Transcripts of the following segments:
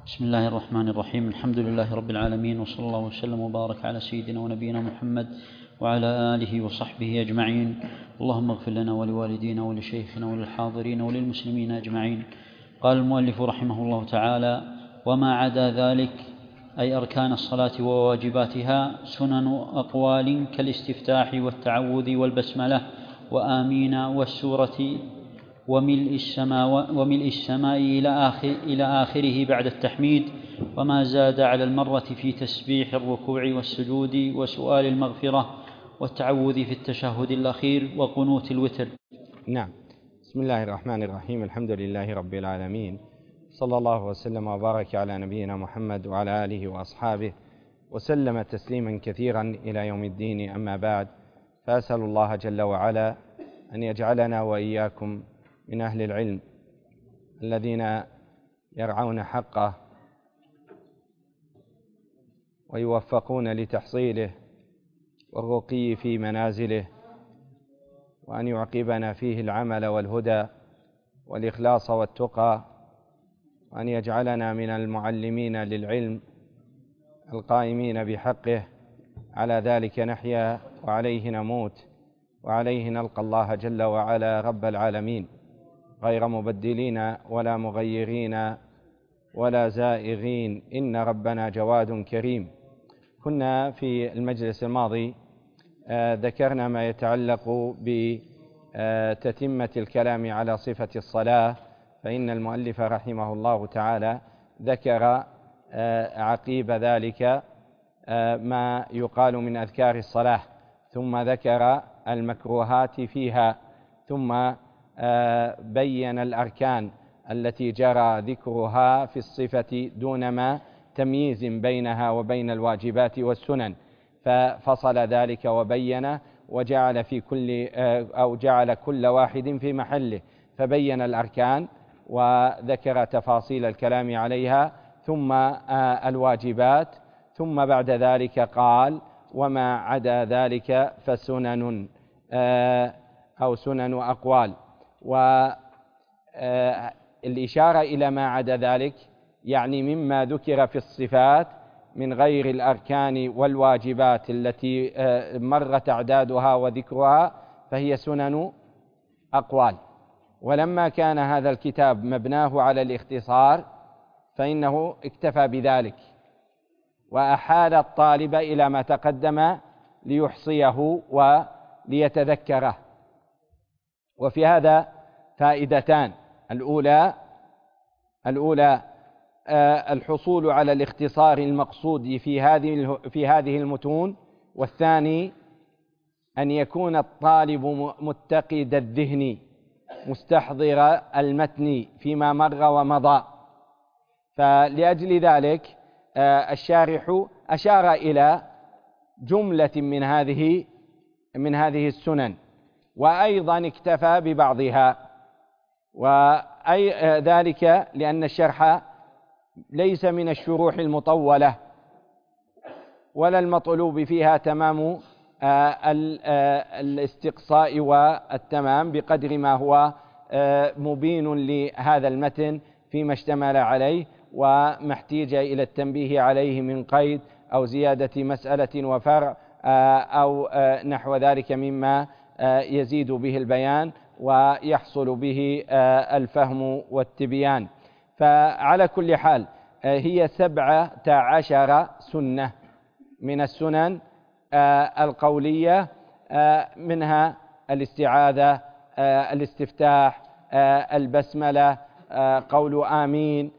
بسم الله الرحمن الرحيم. الحمد لله رب العالمين، وصلى الله وسلم وبارك على سيدنا ونبينا محمد وعلى آله وصحبه أجمعين. اللهم اغفر لنا ولوالدينا ولشيخنا وللحاضرين وللمسلمين أجمعين. قال المؤلف رحمه الله تعالى: وما عدا ذلك أي أركان الصلاة وواجباتها سنن أقوال كالاستفتاح والتعوذ والبسملة وآمين والسورة وملء السماء إلى آخره بعد التحميد، وما زاد على المرة في تسبيح الركوع والسجود وسؤال المغفرة والتعوذ في التشهد الأخير وقنوت الوتر. نعم. بسم الله الرحمن الرحيم. الحمد لله رب العالمين، صلى الله وسلم وبارك على نبينا محمد وعلى آله وأصحابه وسلم تسليما كثيرا إلى يوم الدين. أما بعد، فأسأل الله جل وعلا أن يجعلنا وإياكم من أهل العلم الذين يرعون حقه ويوفقون لتحصيله والرقي في منازله، وأن يعقبنا فيه العمل والهدى والإخلاص والتقى، وأن يجعلنا من المعلمين للعلم القائمين بحقه. على ذلك نحيا وعليه نموت وعليه نلقى الله جل وعلا رب العالمين، غير مبدلين ولا مغيرين ولا زائغين، إن ربنا جواد كريم. كنا في المجلس الماضي ذكرنا ما يتعلق بتتمة الكلام على صفة الصلاة، فإن المؤلف رحمه الله تعالى ذكر عقيب ذلك ما يقال من أذكار الصلاة، ثم ذكر المكروهات فيها، ثم بين الأركان التي جرى ذكرها في الصفة دون ما تمييز بينها وبين الواجبات والسنن، ففصل ذلك وبين وجعل في جعل كل واحد في محله، فبين الأركان وذكر تفاصيل الكلام عليها، ثم الواجبات، ثم بعد ذلك قال: وما عدا ذلك فسنن أو سنن أقوال. والإشارة إلى ما عدا ذلك يعني مما ذكر في الصفات من غير الأركان والواجبات التي مر تعدادها وذكرها، فهي سنن أقوال. ولما كان هذا الكتاب مبناه على الاختصار فإنه اكتفى بذلك، وأحال الطالب إلى ما تقدم ليحصيه وليتذكره. وفي هذا فائدتان: الأولى الحصول على الاختصار المقصود في هذه المتون، والثاني أن يكون الطالب متقد الذهن مستحضر المتن فيما مر ومضى. فلأجل ذلك الشارح أشار إلى جملة من هذه السنن، وأيضا اكتفى ببعضها، ذلك لأن الشرح ليس من الشروح المطولة ولا المطلوب فيها تمام الاستقصاء والتمام، بقدر ما هو مبين لهذا المتن فيما اشتمل عليه وما احتيج إلى التنبيه عليه من قيد أو زيادة مسألة وفرع أو نحو ذلك مما يزيد به البيان ويحصل به الفهم والتبيان. فعلى كل حال هي 17 سنة من السنن القولية، منها الاستعاذة، الاستفتاح، البسملة، قول آمين،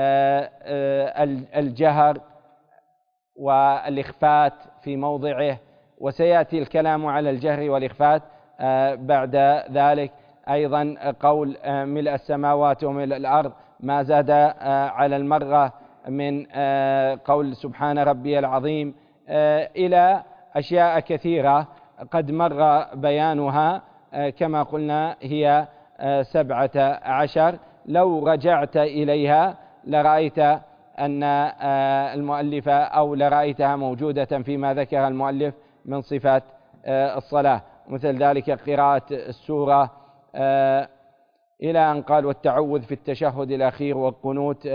الجهر والإخفات في موضعه، وسيأتي الكلام على الجهر والإخفات بعد ذلك. أيضا قول ملء السماوات وملء الأرض، ما زاد على المرة من قول سبحان ربي العظيم، إلى أشياء كثيرة قد مر بيانها. كما قلنا هي 17. لو رجعت إليها لرأيت أن المؤلف أو لرأيتها موجودة فيما ذكر المؤلف من صفات الصلاة، مثل ذلك قراءة السورة إلى أن قال: والتعوذ في التشهد الأخير والقنوت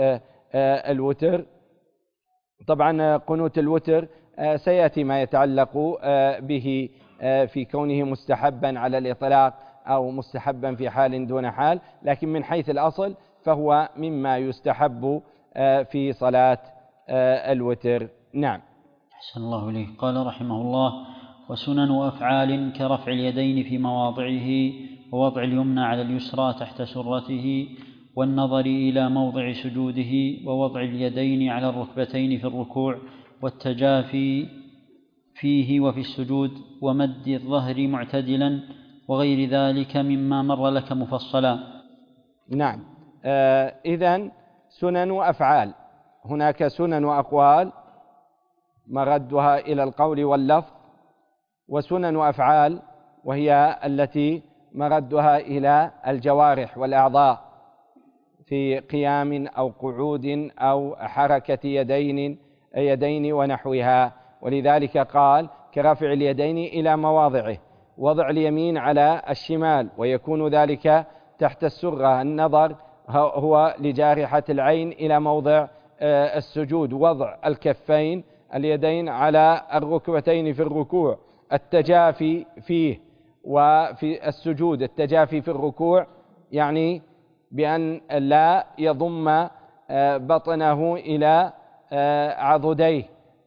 الوتر. طبعا قنوت الوتر سيأتي ما يتعلق به في كونه مستحبا على الإطلاق أو مستحبا في حال دون حال، لكن من حيث الأصل فهو مما يستحب في صلاة الوتر. نعم. أحسن الله إليه. قال رحمه الله: وسنن أفعال كرفع اليدين في مواضعه، ووضع اليمنى على اليسرى تحت سرته، والنظر إلى موضع سجوده، ووضع اليدين على الركبتين في الركوع، والتجافي فيه وفي السجود، ومد الظهر معتدلا، وغير ذلك مما مر لك مفصلا. نعم. إذن سنن أفعال، هناك سنن أقوال مردها إلى القول واللفظ، وسنن أفعال وهي التي مردها إلى الجوارح والأعضاء في قيام أو قعود أو حركة يدين ونحوها. ولذلك قال: كرفع اليدين إلى مواضعه، وضع اليمين على الشمال، ويكون ذلك تحت السرة. النظر هو لجارحة العين إلى موضع السجود، وضع الكفين اليدين على الركبتين في الركوع، التجافي فيه وفي السجود. التجافي في الركوع يعني بأن لا يضم بطنه إلى عضديه،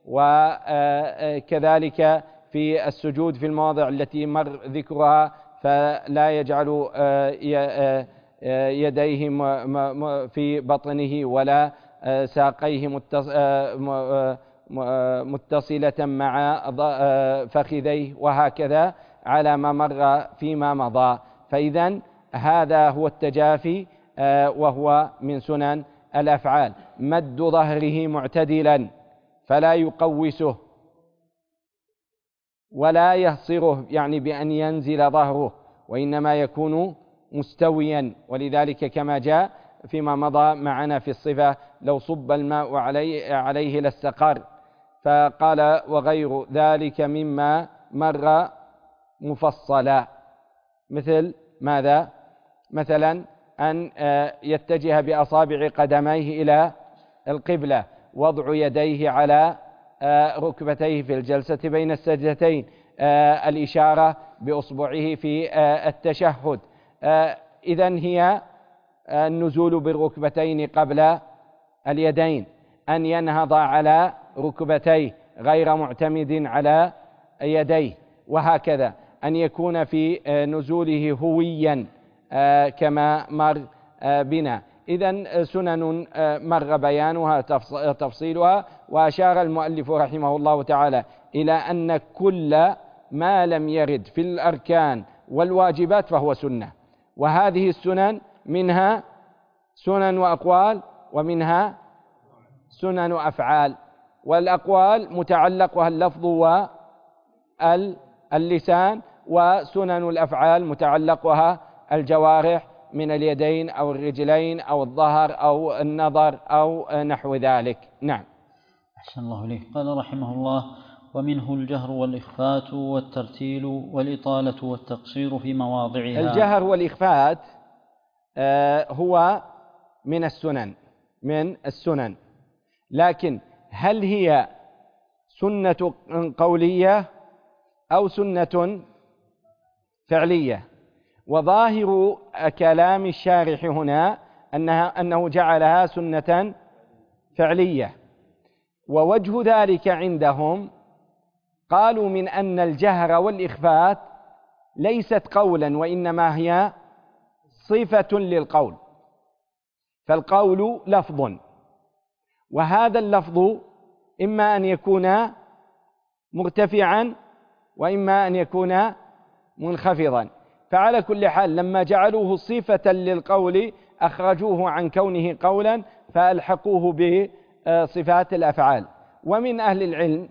وكذلك في السجود في المواضع التي مر ذكرها فلا يجعل يديه في بطنه ولا ساقيه متصلة مع فخذيه، وهكذا على ما مر فيما مضى. فإذن هذا هو التجافي، وهو من سنن الأفعال. مد ظهره معتدلا فلا يقوسه ولا يهصره، يعني بأن ينزل ظهره، وإنما يكون مستويا. ولذلك كما جاء فيما مضى معنا في الصفة: لو صب الماء عليه لاستقر. فقال: وغير ذلك مما مر مفصلا. مثل ماذا؟ مثلا أن يتجه بأصابع قدميه إلى القبلة، وضع يديه على ركبتيه في الجلسة بين السجدتين، الإشارة بأصبعه في التشهد. إذن هي النزول بالركبتين قبل اليدين، أن ينهض على ركبتيه غير معتمد على يديه، وهكذا أن يكون في نزوله هويا كما مر بنا. إذن سنن مر بيانها تفصيلها. وأشار المؤلف رحمه الله تعالى إلى أن كل ما لم يرد في الأركان والواجبات فهو سنة، وهذه السنن منها سنن وأقوال، ومنها سنن أفعال. والأقوال متعلقها اللفظ واللسان، وسنن الأفعال متعلقها الجوارح من اليدين أو الرجلين أو الظهر أو النظر أو نحو ذلك. نعم. أحسن الله إليه. قال رحمه الله: ومنه الجهر والإخفات والترتيل والإطالة والتقصير في مواضعها. الجهر والإخفات هو من السنن، لكن هل هي سنة قولية أو سنة فعلية؟ وظاهر كلام الشارح هنا أنه جعلها سنة فعلية. ووجه ذلك عندهم قالوا من أن الجهر والإخفات ليست قولا، وإنما هي صفة للقول. فالقول لفظ، وهذا اللفظ إما أن يكون مرتفعا وإما أن يكون منخفضا. فعلى كل حال لما جعلوه صفة للقول أخرجوه عن كونه قولا فألحقوه بصفات الأفعال. ومن أهل العلم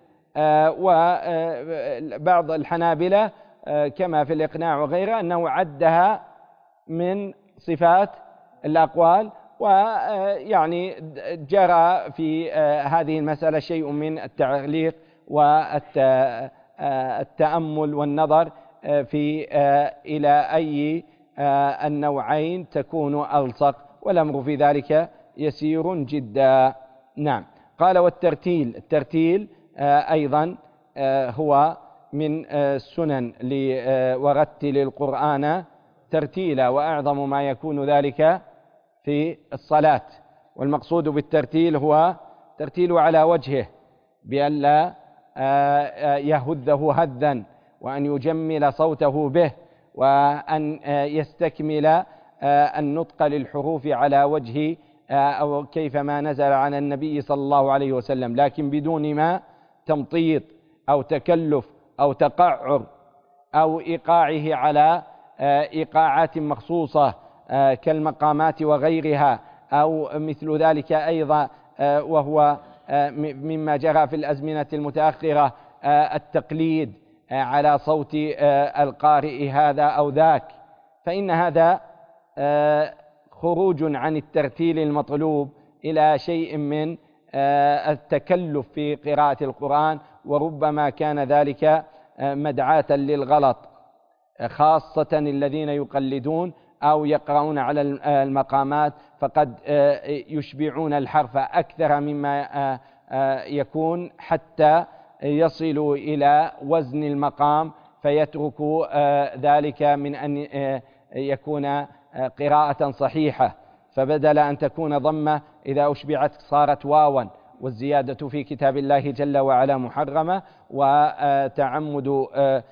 وبعض الحنابلة كما في الإقناع وغيره أنه عدها من صفات الأقوال، ويعني جرى في هذه المسألة شيء من التعليق والتأمل والنظر في إلى أي النوعين تكون ألصق، والأمر في ذلك يسير جدا. نعم. قال والترتيل، الترتيل أيضا هو من السنن ورتل القرآن ترتيلا، وأعظم ما يكون ذلك في الصلاة. والمقصود بالترتيل هو ترتيل على وجهه بألا يهذه هذا، وأن يجمل صوته به، وأن يستكمل النطق للحروف على وجه أو كيفما نزل عن النبي صلى الله عليه وسلم، لكن بدون ما تمطيط أو تكلف أو تقعر أو إيقاعه على إيقاعات مخصوصة كالمقامات وغيرها، أو مثل ذلك أيضا، وهو مما جرى في الأزمنة المتأخرة التقليد على صوت القارئ هذا أو ذاك، فإن هذا خروج عن الترتيل المطلوب إلى شيء من التكلف في قراءة القرآن، وربما كان ذلك مدعاة للغلط، خاصة الذين يقلدون أو يقرؤون على المقامات، فقد يشبعون الحرف أكثر مما يكون حتى يصلوا إلى وزن المقام، فيتركوا ذلك من أن يكون قراءة صحيحة، فبدل أن تكون ضمة إذا أشبعت صارت واوا، والزيادة في كتاب الله جل وعلا محرمة، وتعمد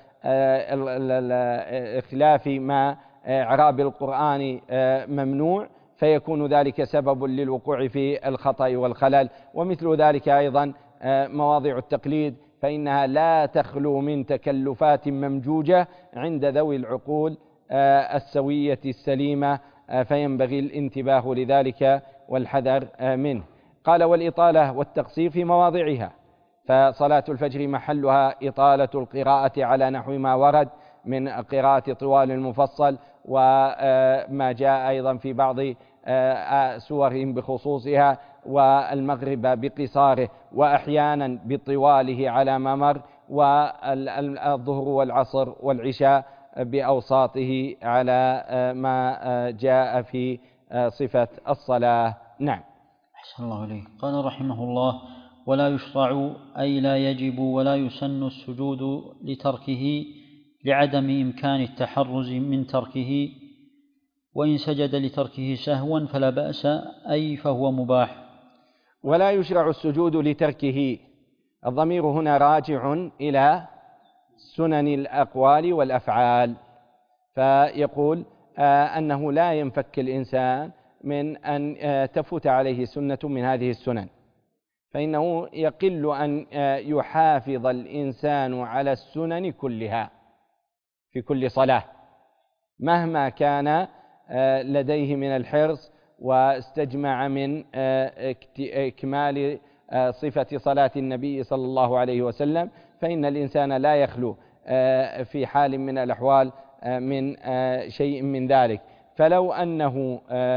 إخلاف ما إعراب القرآن ممنوع، فيكون ذلك سبب للوقوع في الخطأ والخلل. ومثل ذلك أيضا مواضع التقليد، فإنها لا تخلو من تكلفات ممجوجة عند ذوي العقول السوية السليمة، فينبغي الانتباه لذلك والحذر منه. قال والإطالة والتقصير في مواضعها، فصلاة الفجر محلها إطالة القراءة على نحو ما ورد من قراءة طوال المفصل، وما جاء أيضا في بعض سورهم بخصوصها، والمغرب بقصاره، وأحيانا بطواله على ما مر، والظهر والعصر والعشاء بأوساطه على ما جاء في صفة الصلاة. نعم. أحسن الله عليك. قال رحمه الله: ولا يشرع أي لا يجب ولا يسن السجود لتركه لعدم إمكان التحرز من تركه، وإن سجد لتركه سهوا فلا بأس، أي فهو مباح. ولا يشرع السجود لتركه، الضمير هنا راجع إلى سنن الأقوال والأفعال، فيقول أنه لا ينفك الإنسان من أن تفوت عليه سنة من هذه السنن، فإنه يقل أن يحافظ الإنسان على السنن كلها في كل صلاة مهما كان لديه من الحرص واستجمع من إكمال صفة صلاة النبي صلى الله عليه وسلم، فإن الإنسان لا يخلو في حال من الأحوال من شيء من ذلك. فلو أنه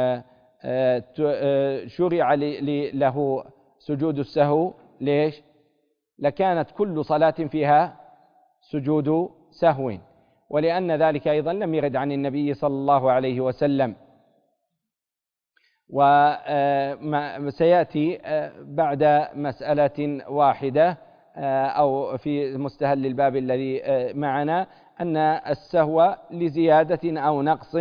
شرع له سجود السهو، ليش؟ لكانت كل صلاة فيها سجود سهو، ولأن ذلك أيضا لم يرد عن النبي صلى الله عليه وسلم. وسيأتي بعد مسألة واحدة أو في مستهل الباب الذي معنا أن السهو لزيادة أو نقص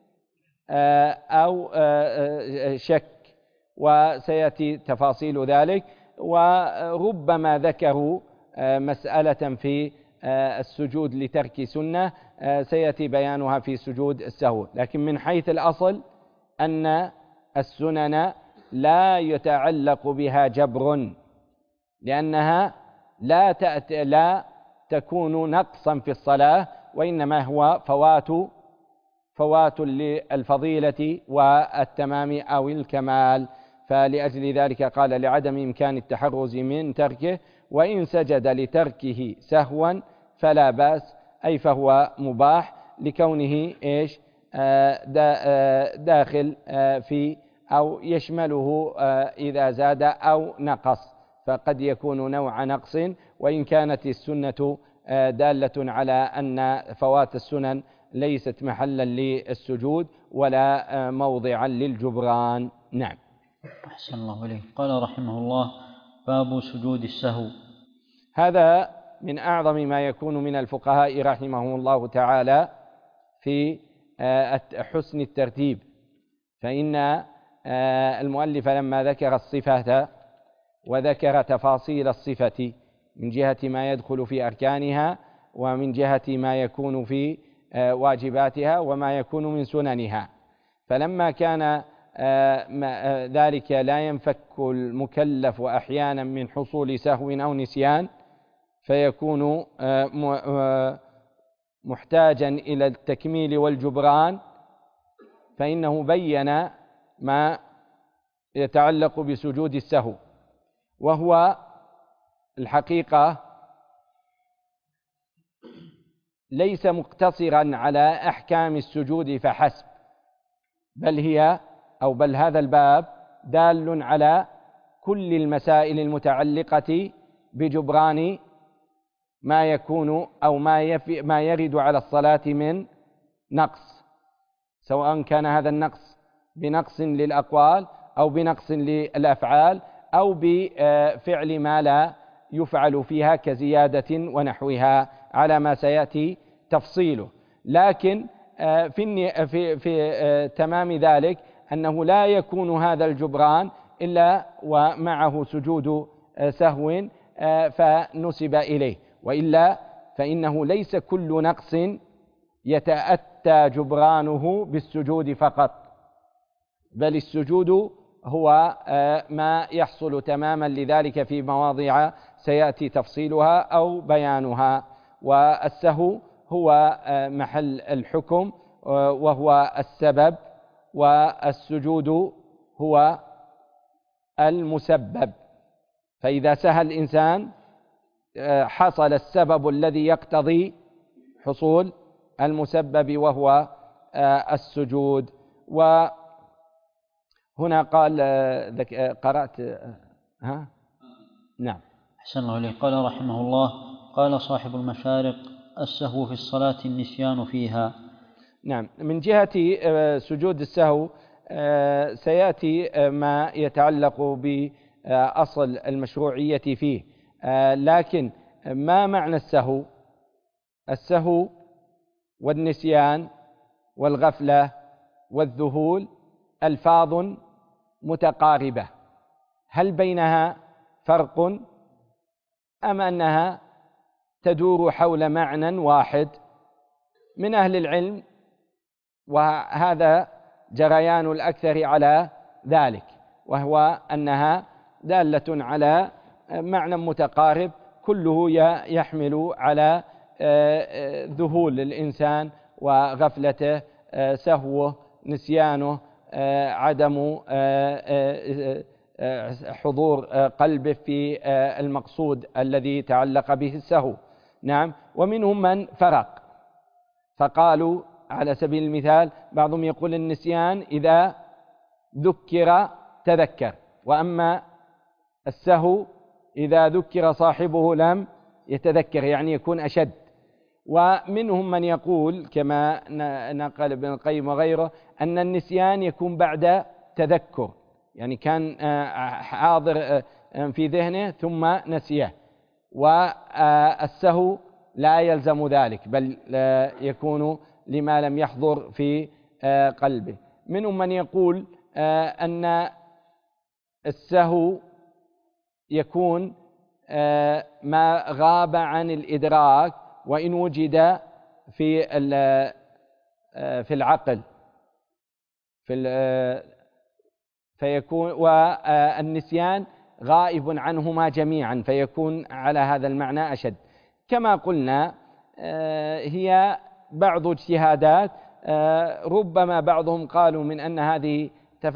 أو شك، وسيأتي تفاصيل ذلك. وربما ذكروا مسألة في السجود لترك سنة سيأتي بيانها في سجود السهو، لكن من حيث الأصل أن السنن لا يتعلق بها جبر، لأنها لا تكون نقصا في الصلاة، وإنما هو فوات للفضيلة والتمام أو الكمال. فلأجل ذلك قال لعدم إمكان التحرز من تركه، وإن سجد لتركه سهوا فلا بأس، أي فهو مباح لكونه داخل في أو يشمله إذا زاد أو نقص، فقد يكون نوع نقص، وإن كانت السنة دالة على أن فوات السنن ليست محلا للسجود ولا موضعا للجبران. نعم. أحسن الله إليك. قال رحمه الله: باب سجود السهو. هذا من أعظم ما يكون من الفقهاء رحمهم الله تعالى في حسن الترتيب، فإن المؤلف لما ذكر الصفة وذكر تفاصيل الصفة من جهة ما يدخل في أركانها ومن جهة ما يكون في واجباتها وما يكون من سننها، فلما كان ذلك لا ينفك المكلف أحيانا من حصول سهو أو نسيان، فيكون محتاجا إلى التكميل والجبران، فإنه بين ما يتعلق بسجود السهو، وهو الحقيقة ليس مقتصرا على أحكام السجود فحسب، بل هذا الباب دال على كل المسائل المتعلقة بجبران ما يكون أو ما يرد على الصلاة من نقص، سواء كان هذا النقص بنقص للأقوال أو بنقص للأفعال أو بفعل ما لا يفعل فيها كزيادة ونحوها على ما سيأتي تفصيله. لكن في تمام ذلك أنه لا يكون هذا الجبران إلا ومعه سجود سهو فنسب إليه، وإلا فإنه ليس كل نقص يتأتى جبرانه بالسجود فقط، بل السجود هو ما يحصل تماما لذلك في مواضع سيأتي تفصيلها أو بيانها، والسهو هو محل الحكم وهو السبب، والسجود هو المسبب، فإذا سهى الإنسان حصل السبب الذي يقتضي حصول المسبب وهو السجود. وهنا قال قرأت نعم. أحسن الله إليك. قال رحمه الله: قال صاحب المشارق: السهو في الصلاة النسيان فيها. نعم، من جهة سجود السهو سيأتي ما يتعلق بأصل المشروعية فيه، لكن ما معنى السهو؟ السهو والنسيان والغفلة والذهول ألفاظ متقاربة، هل بينها فرق أم أنها تدور حول معنى واحد؟ من أهل العلم، وهذا جريان الأكثر على ذلك، وهو أنها دالة على معنى متقارب كله يحمل على ذهول الإنسان وغفلته، سهوه، نسيانه، عدم حضور قلبه في المقصود الذي تعلق به السهو. نعم، ومنهم من فرق فقالوا على سبيل المثال بعضهم يقول النسيان إذا ذكر تذكر، وأما السهو إذا ذكر صاحبه لم يتذكر، يعني يكون أشد. ومنهم من يقول كما نقل ابن القيم وغيره أن النسيان يكون بعد تذكر، يعني كان حاضر في ذهنه ثم نسيه، والسهو لا يلزم ذلك، بل يكون لما لم يحضر في قلبه. منهم من يقول أن السهو يكون ما غاب عن الإدراك وإن وجد في العقل فيكون، والنسيان غائب عنهما جميعا فيكون على هذا المعنى أشد. كما قلنا هي بعض اجتهادات، ربما بعضهم قالوا من أن هذه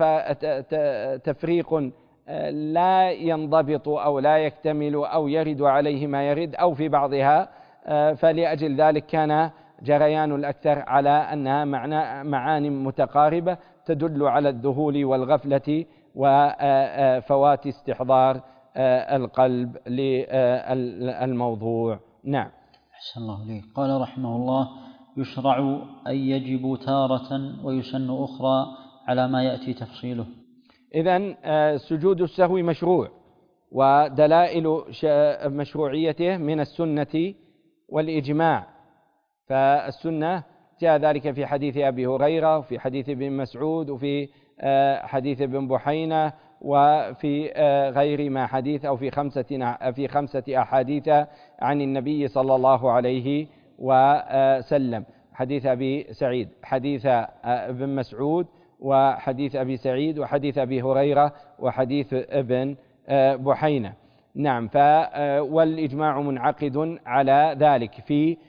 تفريق لا ينضبط أو لا يكتمل أو يرد عليه ما يرد، أو في بعضها، فلأجل ذلك كان جريان الأكثر على أنها معان متقاربة تدل على الذهول والغفلة وفوات استحضار القلب للموضوع. نعم. أحسن الله إليك. قال رحمه الله: يشرع أن يجب تارة ويسن أخرى على ما يأتي تفصيله. إذن سجود السهو مشروع، ودلائل مشروعيته من السنة والإجماع. فالسنة جاء ذلك في حديث أبي هريرة، وفي حديث ابن مسعود، وفي حديث ابن بحينة، وفي غير ما حديث أو في خمسة أحاديث عن النبي صلى الله عليه وسلم: حديث أبي سعيد، حديث ابن مسعود، وحديث أبي سعيد، وحديث أبي هريرة، وحديث ابن بحينة. نعم. والإجماع منعقد على ذلك في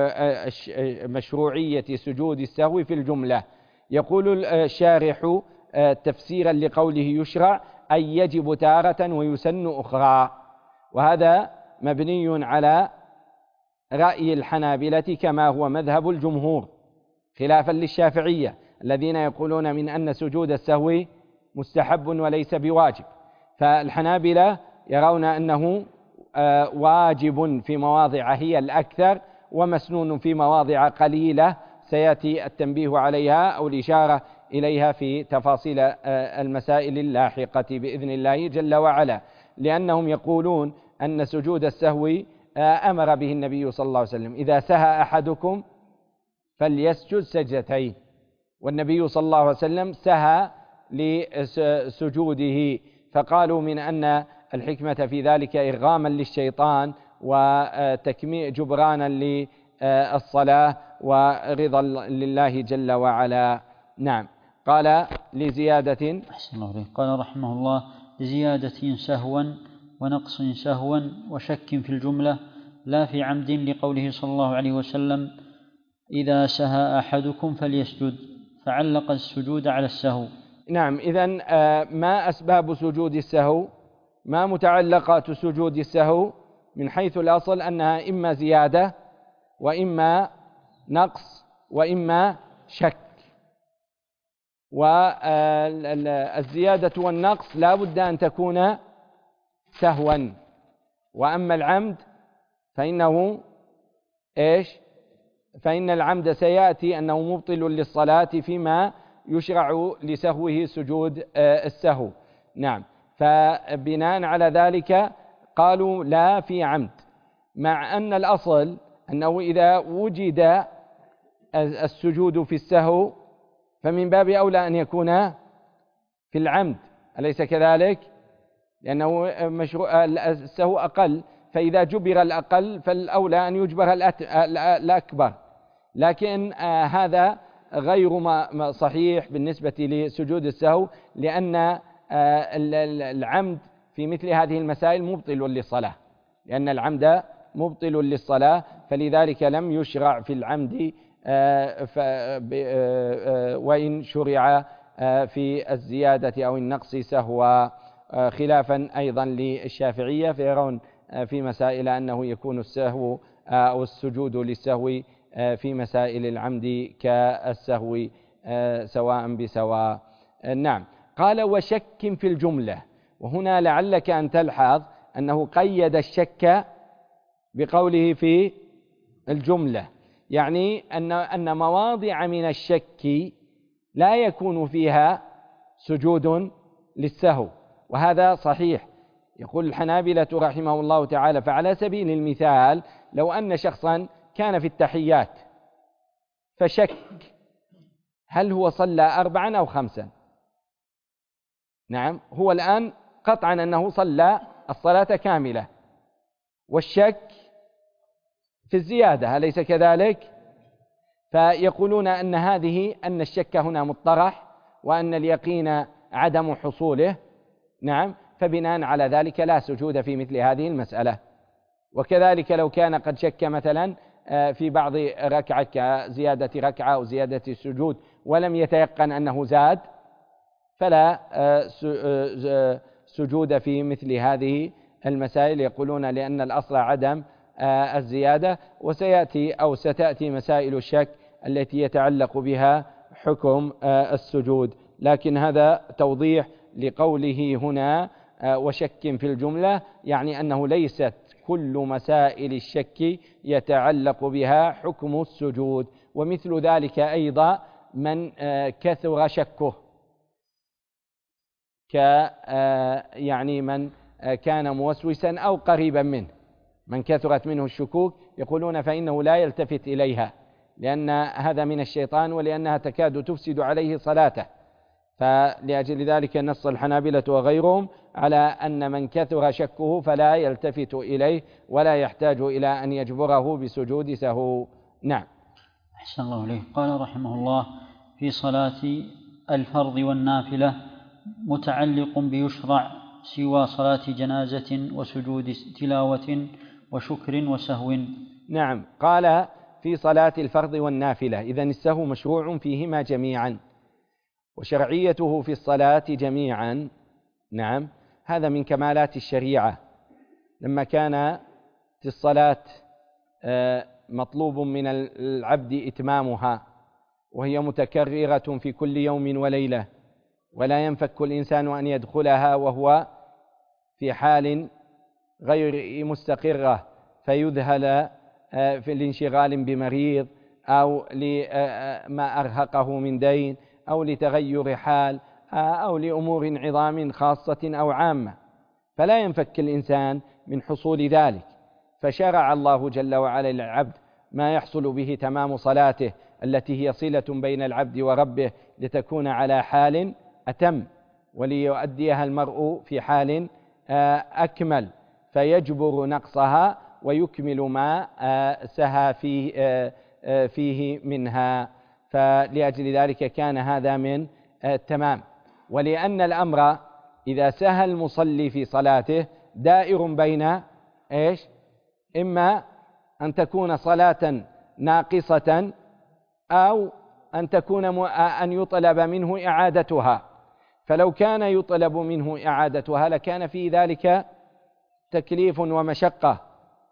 مشروعية سجود السهو في الجملة. يقول الشارح تفسيرا لقوله يشرع أي يجب تارة ويسن أخرى، وهذا مبني على رأي الحنابلة كما هو مذهب الجمهور، خلافا للشافعية الذين يقولون من أن سجود السهو مستحب وليس بواجب. فالحنابلة يرون أنه واجب في مواضع هي الأكثر، ومسنون في مواضع قليلة سيأتي التنبيه عليها أو الإشارة إليها في تفاصيل المسائل اللاحقة بإذن الله جل وعلا، لأنهم يقولون أن سجود السهو أمر به النبي صلى الله عليه وسلم: إذا سهى أحدكم فليسجد سجدتين. والنبي صلى الله عليه وسلم سهى لسجوده، فقالوا من أن الحكمة في ذلك إرغاما للشيطان وتكميل جبرانا للصلاة ورضا لله جل وعلا. نعم. قال لزيادة، أحسن الله عليك، قال رحمه الله: لزيادة سهوا ونقص سهوا وشك في الجملة لا في عمد، لقوله صلى الله عليه وسلم: إذا سهى أحدكم فليسجد، فعلق السجود على السهو. نعم. إذن ما أسباب سجود السهو؟ ما متعلقات سجود السهو؟ من حيث الأصل أنها إما زيادة وإما نقص وإما شك. والزيادة والنقص لا بد أن تكون سهوا، وأما العمد فإنه فإن العمد سيأتي أنه مبطل للصلاة فيما يشرع لسهوه سجود السهو. نعم. فبناء على ذلك قالوا لا في عمد، مع أن الأصل أنه إذا وجد السجود في السهو فمن باب أولى أن يكون في العمد، أليس كذلك؟ لأنه السهو أقل، فإذا جبر الأقل فالأولى أن يجبر الأكبر. لكن هذا غير صحيح بالنسبة لسجود السهو، لأن العمد في مثل هذه المسائل مبطل للصلاة، لأن العمد مبطل للصلاة، فلذلك لم يشرع في العمد وإن شرع في الزيادة أو النقص سهوا، خلافا أيضا للشافعية، فيرون في مسائل أنه يكون السهو أو السجود للسهو في مسائل العمد كالسهو سواء بسواء. نعم. قال وشك في الجملة، وهنا لعلك أن تلحظ أنه قيد الشك بقوله في الجملة، يعني أن مواضع من الشك لا يكون فيها سجود للسهو، وهذا صحيح. يقول الحنابلة رحمه الله تعالى: فعلى سبيل المثال لو أن شخصا كان في التحيات فشك هل هو صلى 4 أو 5؟ نعم، هو الآن قطعا أنه صلى الصلاة كاملة، والشك في الزيادة، أليس كذلك؟ فيقولون أن الشك هنا مطرح، وأن اليقين عدم حصوله. نعم. فبناء على ذلك لا سجود في مثل هذه المسألة. وكذلك لو كان قد شك مثلا في بعض ركعة كزيادة ركعة أو زيادة السجود ولم يتيقن أنه زاد، فلا سجود في مثل هذه المسائل. يقولون لأن الأصل عدم الزيادة، ستأتي مسائل الشك التي يتعلق بها حكم السجود، لكن هذا توضيح لقوله هنا وشك في الجملة، يعني أنه ليست كل مسائل الشك يتعلق بها حكم السجود. ومثل ذلك أيضا من كثر شكه، يعني من كان موسوسا أو قريبا منه، من كثرت منه الشكوك يقولون فإنه لا يلتفت إليها لأن هذا من الشيطان ولأنها تكاد تفسد عليه صلاته. فلأجل ذلك نص الحنابلة وغيرهم على أن من كثر شكه فلا يلتفت إليه ولا يحتاج إلى أن يجبره بسجود سهو. نعم. أحسن الله إليه. قال رحمه الله: في صلاة الفرض والنافلة متعلق بيشرع سوى صلاة جنازة وسجود تلاوة وشكر وسهو. نعم. قال في صلاة الفرض والنافلة، إذن السهو مشروع فيهما جميعا، وشرعيته في الصلاة جميعا. نعم، هذا من كمالات الشريعة. لما كان في الصلاة مطلوب من العبد إتمامها وهي متكررة في كل يوم وليلة، ولا ينفك الإنسان أن يدخلها وهو في حال غير مستقرة فيذهل في الانشغال بمريض أو لما أرهقه من دين أو لتغير حال أو لأمور عظام خاصة أو عامة، فلا ينفك الإنسان من حصول ذلك. فشرع الله جل وعلا للعبد ما يحصل به تمام صلاته التي هي صلة بين العبد وربه لتكون على حال أتم، وليؤديها المرء في حال أكمل، فيجبر نقصها ويكمل ما سهى فيه منها. فلأجل ذلك كان هذا من التمام. ولأن الأمر إذا سهى المصلي في صلاته دائر بين إيش؟ إما أن تكون صلاة ناقصة أو أن يطلب منه إعادتها. فلو كان يطلب منه إعادتها لكان في ذلك تكليف ومشقة،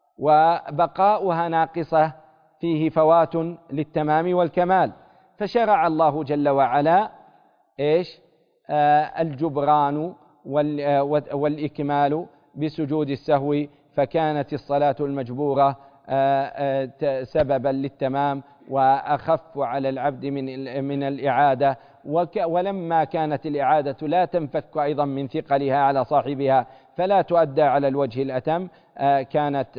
وبقاؤها ناقصة فيه فوات للتمام والكمال. فشرع الله جل وعلا إيش؟ الجبران والإكمال بسجود السهو، فكانت الصلاة المجبورة سببا للتمام وأخف على العبد من الإعادة. ولما كانت الإعادة لا تنفك أيضا من ثقلها على صاحبها فلا تؤدى على الوجه الأتم، كانت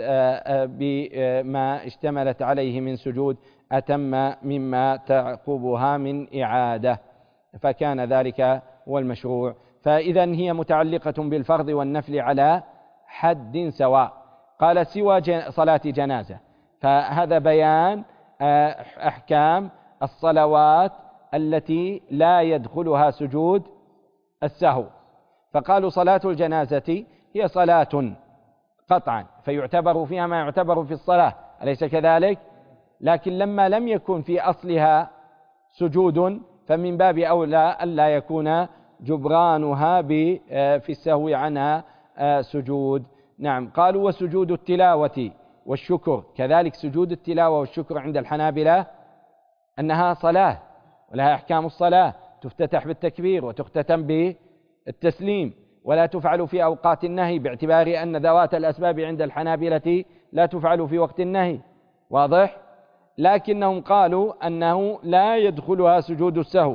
بما اشتملت عليه من سجود أتم مما تعقبها من إعادة، فكان ذلك هو المشروع. فإذا هي متعلقة بالفرض والنفل على حد سواء. قال سوى صلاة جنازة، فهذا بيان أحكام الصلوات التي لا يدخلها سجود السهو. فقالوا صلاة الجنازة هي صلاة قطعا، فيعتبر فيها ما يعتبر في الصلاة، أليس كذلك؟ لكن لما لم يكن في أصلها سجود فمن باب أولى ألا يكون جبرانها في السهو عنها سجود. نعم. قالوا وسجود التلاوة والشكر كذلك. سجود التلاوة والشكر عند الحنابلة أنها صلاة ولها أحكام الصلاة، تفتتح بالتكبير وتختتم بالتسليم، ولا تفعل في أوقات النهي، باعتبار أن ذوات الأسباب عند الحنابلة لا تفعل في وقت النهي. واضح؟ لكنهم قالوا أنه لا يدخلها سجود السهو،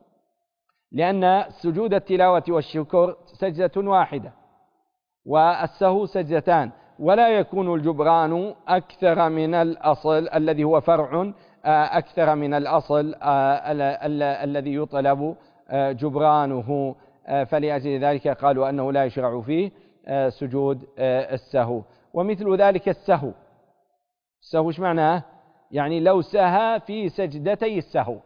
لأن سجود التلاوة والشكر سجدة واحدة والسهو سجدتان، ولا يكون الجبران أكثر من الأصل الذي هو فرع أكثر من الأصل الذي يطلب جبرانه. فلأجل ذلك قالوا أنه لا يشرع فيه سجود السهو. ومثل ذلك السهو ايش معناه؟ يعني لو سهى في سجدتي السهو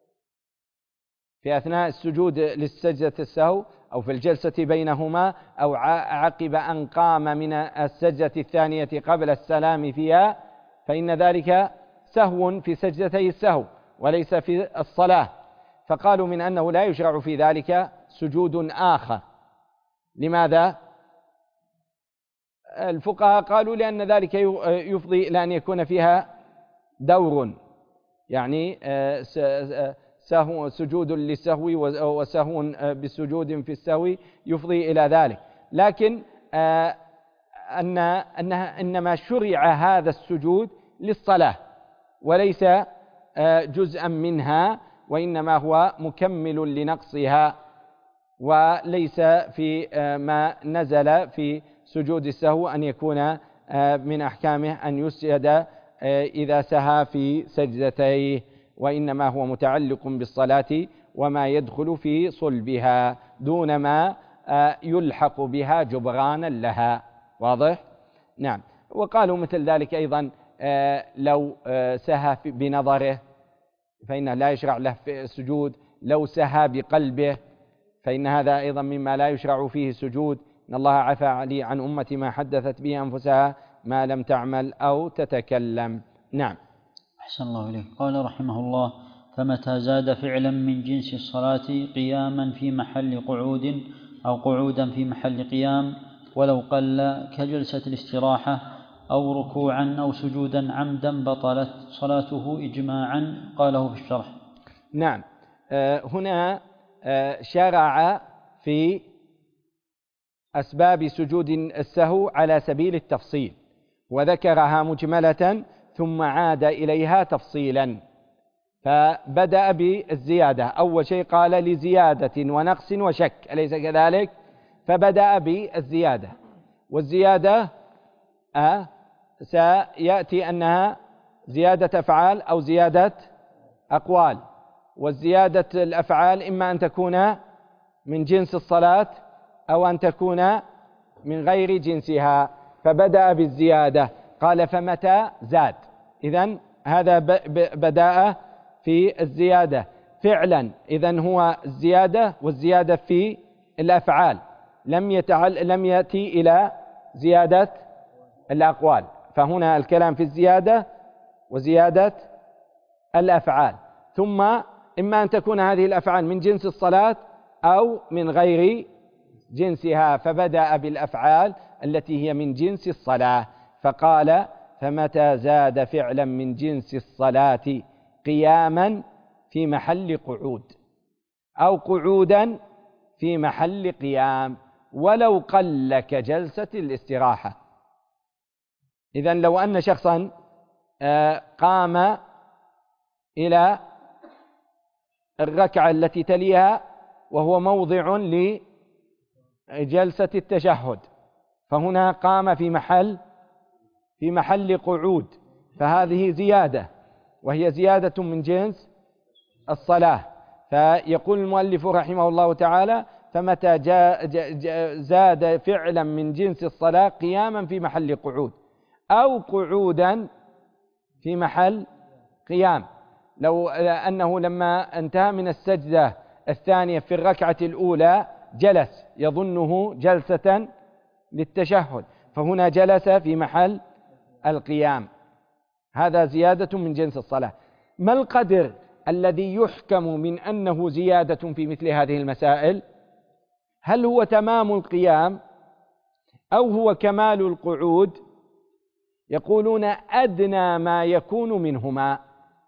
في أثناء السجود للسجدة السهو أو في الجلسة بينهما أو عقب أن قام من السجدة الثانية قبل السلام فيها، فإن ذلك سهو في سجدتي السهو وليس في الصلاة. فقالوا من أنه لا يشرع في ذلك سجود آخر. لماذا؟ الفقهاء قالوا لأن ذلك يفضي إلى أن يكون فيها دور، يعني سهو سجود للسهو وسهو بسجود في السهو يفضي إلى ذلك. لكن أنها إنما شرع هذا السجود للصلاة وليس جزءا منها، وإنما هو مكمل لنقصها. وليس في ما نزل في سجود السهو أن يكون من أحكامه أن يسجد إذا سهى في سجدتيه، وإنما هو متعلق بالصلاة وما يدخل في صلبها دون ما يلحق بها جبرانا لها. واضح؟ نعم. وقالوا مثل ذلك أيضا لو سهى بنظره فإنه لا يشرع له في السجود، لو سهى بقلبه فإن هذا أيضا مما لا يشرع فيه السجود. إن الله عفى علي عن أمتي ما حدثت به أنفسها ما لم تعمل أو تتكلم. نعم. أحسن الله إليك. قال رحمه الله: فمتى زاد فعلا من جنس الصلاة قياما في محل قعود أو قعودا في محل قيام ولو قل كجلسة الاستراحة أو ركوعا أو سجودا عمدا بطلت صلاته إجماعا. قاله في الشرح. نعم. هنا شرع في أسباب سجود السهو على سبيل التفصيل، وذكرها مجملة ثم عاد إليها تفصيلا. فبدأ بالزيادة، أول شيء قال لزيادة ونقص وشك، أليس كذلك؟ فبدأ بالزيادة، والزيادة سيأتي أنها زيادة أفعال أو زيادة أقوال، والزيادة الأفعال إما أن تكون من جنس الصلاة أو أن تكون من غير جنسها. فبدأ بالزيادة، قال فمتى زاد. إذن هذا بدأ في الزيادة فعلا، إذن هو الزيادة، والزيادة في الأفعال، لم يأتي إلى زيادة الأقوال. فهنا الكلام في الزيادة وزيادة الأفعال. ثم إما أن تكون هذه الأفعال من جنس الصلاة أو من غير جنسها، فبدأ بالأفعال التي هي من جنس الصلاة، فقال فمتى زاد فعلا من جنس الصلاة قياما في محل قعود أو قعودا في محل قيام ولو قل كجلسة الاستراحة. إذن لو أن شخصا قام إلى الركعة التي تليها وهو موضع لجلسة التشهد، فهنا قام في محل قعود، فهذه زيادة، وهي زيادة من جنس الصلاة. فيقول المؤلف رحمه الله تعالى فمتى زاد فعلا من جنس الصلاة قياما في محل قعود أو قعودا في محل قيام. لو أنه لما انتهى من السجدة الثانية في الركعة الأولى جلس يظنه جلسة للتشهد، فهنا جلس في محل القيام، هذا زيادة من جنس الصلاة. ما القدر الذي يحكم من أنه زيادة في مثل هذه المسائل؟ هل هو تمام القيام أو هو كمال القعود؟ يقولون أدنى ما يكون منهما،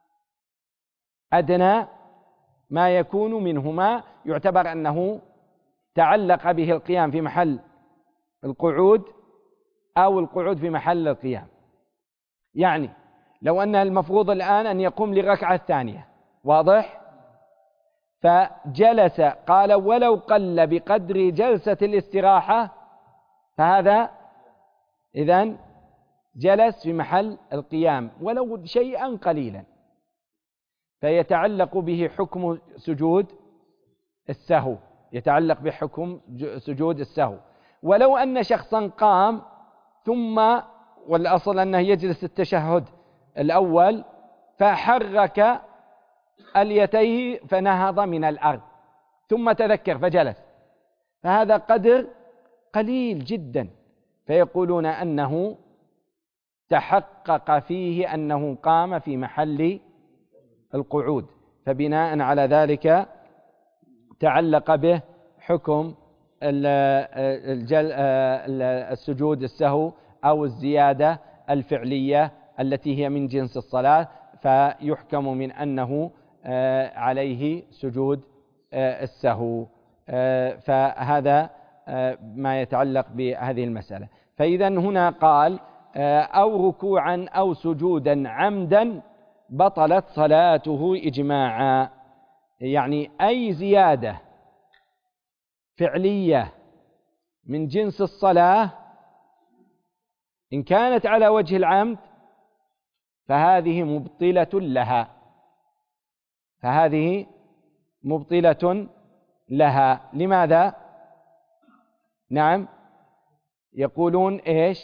أدنى ما يكون منهما يعتبر أنه تعلق به القيام في محل القعود أو القعود في محل القيام. يعني لو أن المفروض الآن أن يقوم للركعة الثانية، واضح؟ فجلس، قال ولو قل بقدر جلسة الاستراحة، فهذا إذن جلس في محل القيام ولو شيئا قليلا، فيتعلق به حكم سجود السهو، يتعلق بحكم سجود السهو. ولو أن شخصا قام ثم، والأصل أنه يجلس التشهد الأول، فحرك اليتيه فنهض من الأرض ثم تذكر فجلس، فهذا قدر قليل جدا، فيقولون أنه تحقق فيه أنه قام في محل القعود، فبناء على ذلك تعلق به حكم السجود السهو أو الزيادة الفعلية التي هي من جنس الصلاة، فيحكم من أنه عليه سجود السهو. فهذا ما يتعلق بهذه المسألة. فإذا هنا قال أو ركوعا أو سجودا عمدا بطلت صلاته إجماعا، يعني أي زيادة فعلية من جنس الصلاة إن كانت على وجه العمد فهذه مبطلة لها، فهذه مبطلة لها. لماذا؟ نعم، يقولون إيش؟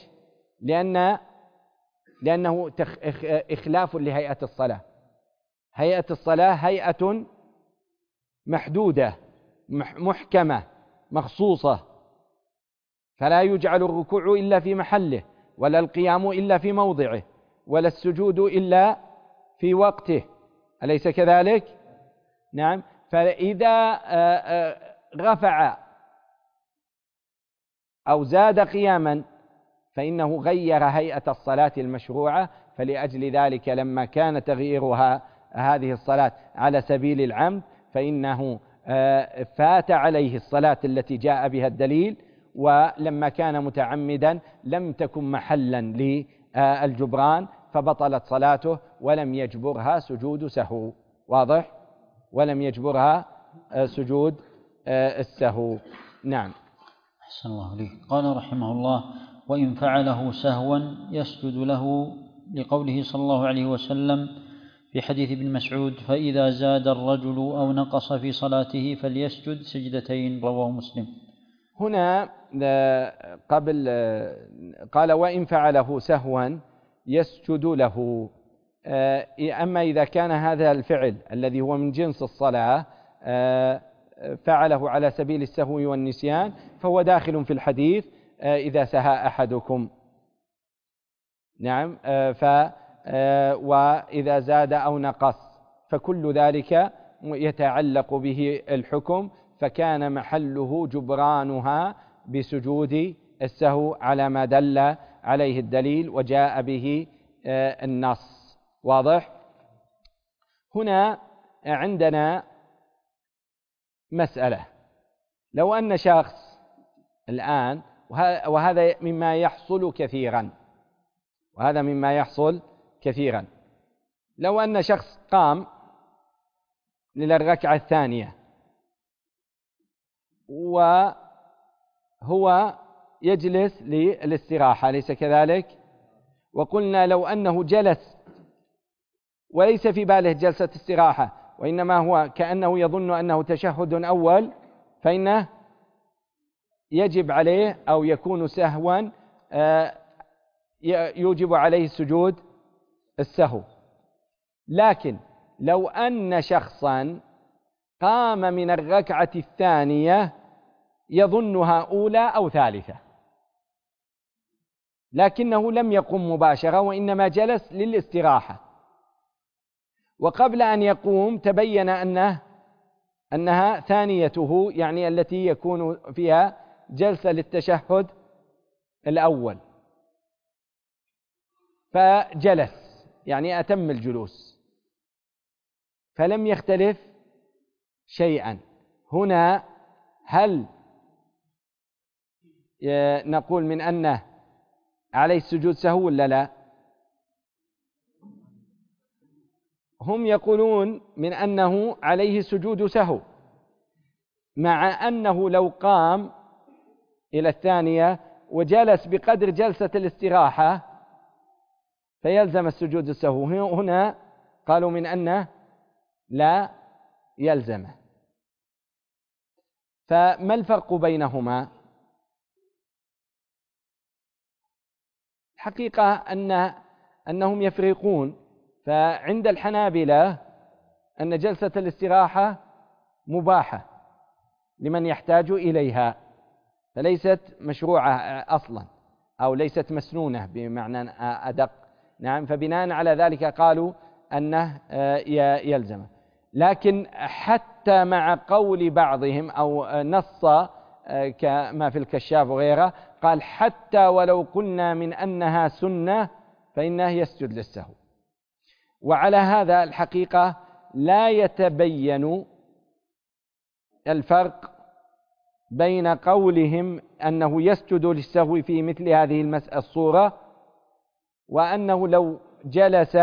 لأنه إخلاف لهيئة الصلاة. هيئة الصلاة هيئة محدودة محكمة مخصوصة، فلا يجعل الركوع إلا في محله، ولا القيام إلا في موضعه، ولا السجود إلا في وقته، أليس كذلك؟ نعم. فإذا رفع أو زاد قياما فإنه غير هيئة الصلاة المشروعة، فلأجل ذلك لما كان تغييرها هذه الصلاة على سبيل العمد فإنه فات عليه الصلاة التي جاء بها الدليل، ولما كان متعمدا لم تكن محلا للجبران فبطلت صلاته ولم يجبرها سجود سهو. واضح؟ ولم يجبرها سجود السهو. نعم. أحسن الله عليك. قال رحمه الله: وإن فعله سهوا يسجد له، لقوله صلى الله عليه وسلم في حديث ابن مسعود: فإذا زاد الرجل أو نقص في صلاته فليسجد سجدتين، رواه مسلم. هنا قبل قال: وإن فعله سهوا يسجد له. أما إذا كان هذا الفعل الذي هو من جنس الصلاة فعله على سبيل السهو والنسيان فهو داخل في الحديث إذا سهى أحدكم. نعم. وإذا زاد أو نقص فكل ذلك يتعلق به الحكم، فكان محله جبرانها بسجود السهو على ما دل عليه الدليل وجاء به النص. واضح؟ هنا عندنا مسألة: لو أن شخص الآن، وهذا مما يحصل كثيرا، وهذا مما يحصل كثيرا، لو أن شخص قام للركعة الثانية وهو يجلس للاستراحة، أليس كذلك؟ وقلنا لو أنه جلس وليس في باله جلسة استراحة وإنما هو كأنه يظن أنه تشهد أول فإنه يجب عليه أو يكون سهوا يوجب عليه السجود السهو. لكن لو أن شخصا قام من الركعة الثانية يظنها أولى أو ثالثة لكنه لم يقم مباشرة وإنما جلس للاستراحة، وقبل أن يقوم تبين أنها ثانيته، يعني التي يكون فيها جلسة للتشهد الأول، فجلس يعني أتم الجلوس فلم يختلف شيئا. هنا هل نقول من أنه عليه السجود سهو ولا لا؟ هم يقولون من أنه عليه سجود سهو، مع أنه لو قام إلى الثانية وجلس بقدر جلسة الاستراحة فيلزم السجود السهو. هنا قالوا من أنه لا يلزمه. فما الفرق بينهما؟ الحقيقة أنهم يفرقون. فعند الحنابلة أن جلسة الاستراحة مباحة لمن يحتاج إليها، فليست مشروعة أصلا أو ليست مسنونة بمعنى أدق. نعم. فبناء على ذلك قالوا أنه يلزم. لكن حتى مع قول بعضهم أو نص كما في الكشاف وغيره قال حتى ولو قلنا من أنها سنة فإنه يسجد للسهو. وعلى هذا الحقيقة لا يتبين الفرق بين قولهم أنه يسجد للسهو في مثل هذه الصورة وأنه لو جلس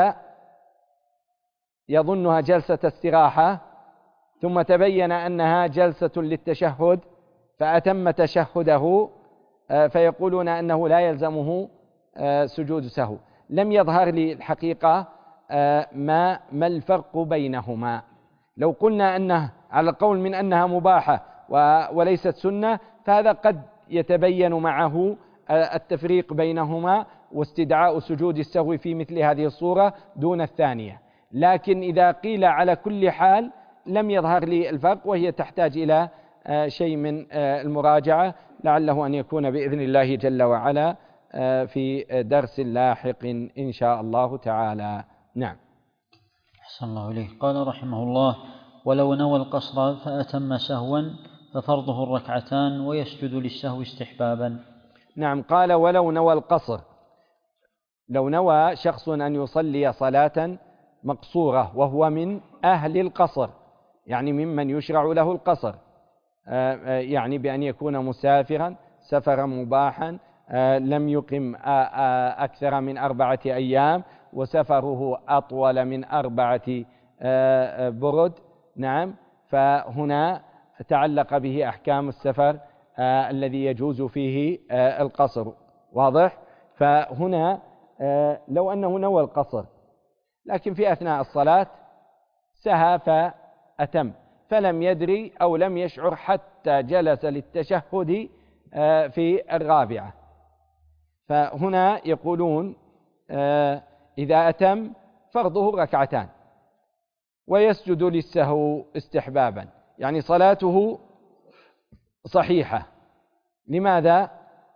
يظنها جلسة استراحة ثم تبين أنها جلسة للتشهد فأتم تشهده فيقولون أنه لا يلزمه سجود سهو. لم يظهر لي الحقيقة ما الفرق بينهما. لو قلنا أنه على القول من أنها مباحة وليست سنة، فهذا قد يتبين معه التفريق بينهما واستدعاء سجود السهو في مثل هذه الصورة دون الثانية. لكن إذا قيل على كل حال لم يظهر لي الفرق، وهي تحتاج إلى شيء من المراجعة، لعله أن يكون بإذن الله جل وعلا في درس لاحق إن شاء الله تعالى. نعم. أحسن الله إليه. قال رحمه الله: ولو نوى القصر فأتم سهوا ففرضه الركعتان ويسجد للسهو استحبابا. نعم. قال: ولو نوى القصر، لو نوى شخص أن يصلي صلاة مقصورة وهو من أهل القصر، يعني ممن يشرع له القصر، يعني بأن يكون مسافرا سفرا مباحا، لم يقم أكثر من 4 أيام وسفره أطول من 4 برد. نعم. فهنا تعلق به أحكام السفر الذي يجوز فيه القصر. واضح؟ فهنا لو أنه نوى القصر لكن في أثناء الصلاة سهى فأتم، فلم يدري أو لم يشعر حتى جلس للتشهد في 4، فهنا يقولون إذا أتم فرضه ركعتان ويسجد للسهو استحبابا، يعني صلاته صحيحة. لماذا؟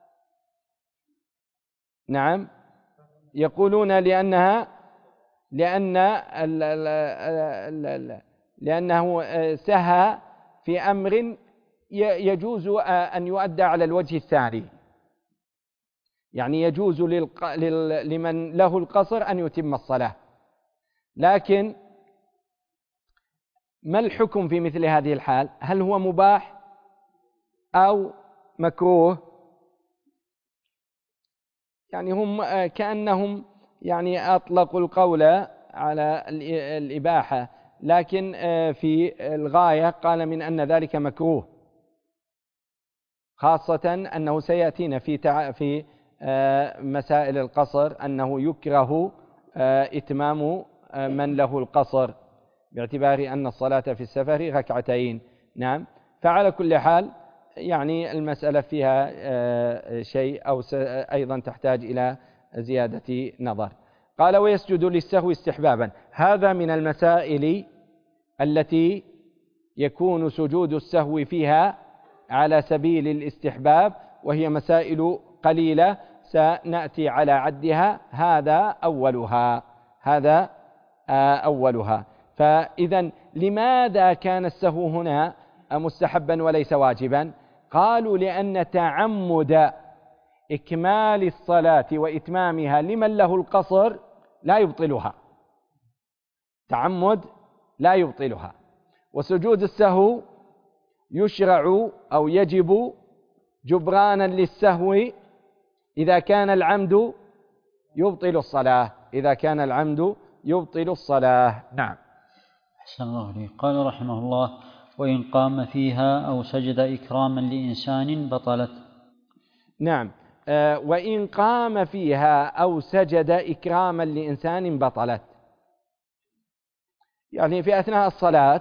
نعم. يقولون لأنه سهى في أمر يجوز أن يؤدى على الوجه الثاني، يعني يجوز لمن له القصر أن يتم الصلاة. لكن ما الحكم في مثل هذه الحال؟ هل هو مباح أو مكروه؟ يعني هم كأنهم يعني أطلقوا القول على الإباحة، لكن في الغاية قال من أن ذلك مكروه، خاصة أنه سيأتينا في مسائل القصر أنه يكره إتمام من له القصر باعتبار أن الصلاة في السفر 2 ركعتين. نعم. فعلى كل حال يعني المسألة فيها شيء أو أيضا تحتاج إلى زيادة نظر. قال: ويسجد للسهو استحبابا. هذا من المسائل التي يكون سجود السهو فيها على سبيل الاستحباب، وهي مسائل قليلة سنأتي على عدها. هذا أولها. فإذا لماذا كان السهو هنا مستحبا وليس واجبا؟ قالوا: لأن تعمد إكمال الصلاة وإتمامها لمن له القصر لا يبطلها، تعمد لا يبطلها. وسجود السهو يشرع أو يجب جبرانا للسهو إذا كان العمد يبطل الصلاة. نعم. أحسن الله إليه. قال رحمه الله: وإن قام فيها أو سجد إكراما لإنسان بطلت. نعم. وإن قام فيها أو سجد إكراما لإنسان بطلت، يعني في أثناء الصلاة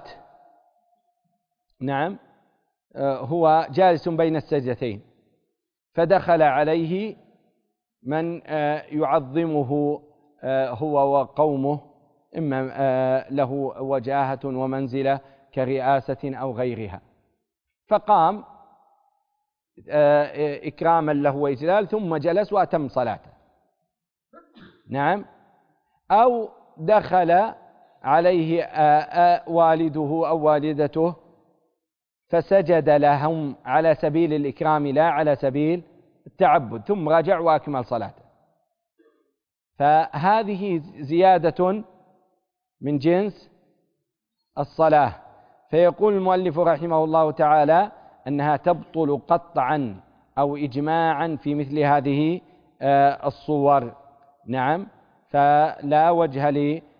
نعم هو جالس بين السجدتين، فدخل عليه من يعظمه هو وقومه، إما له وجاهة ومنزلة كرئاسة أو غيرها، فقام إكراما له وإجلال ثم جلس وأتم صلاته. نعم. أو دخل عليه والده أو والدته فسجد لهم على سبيل الإكرام لا على سبيل التعبد، ثم رجع وأكمل صلاته، فهذه زيادة من جنس الصلاة. فيقول المؤلف رحمه الله تعالى أنها تبطل قطعا أو إجماعا في مثل هذه الصور. نعم. فلا وجه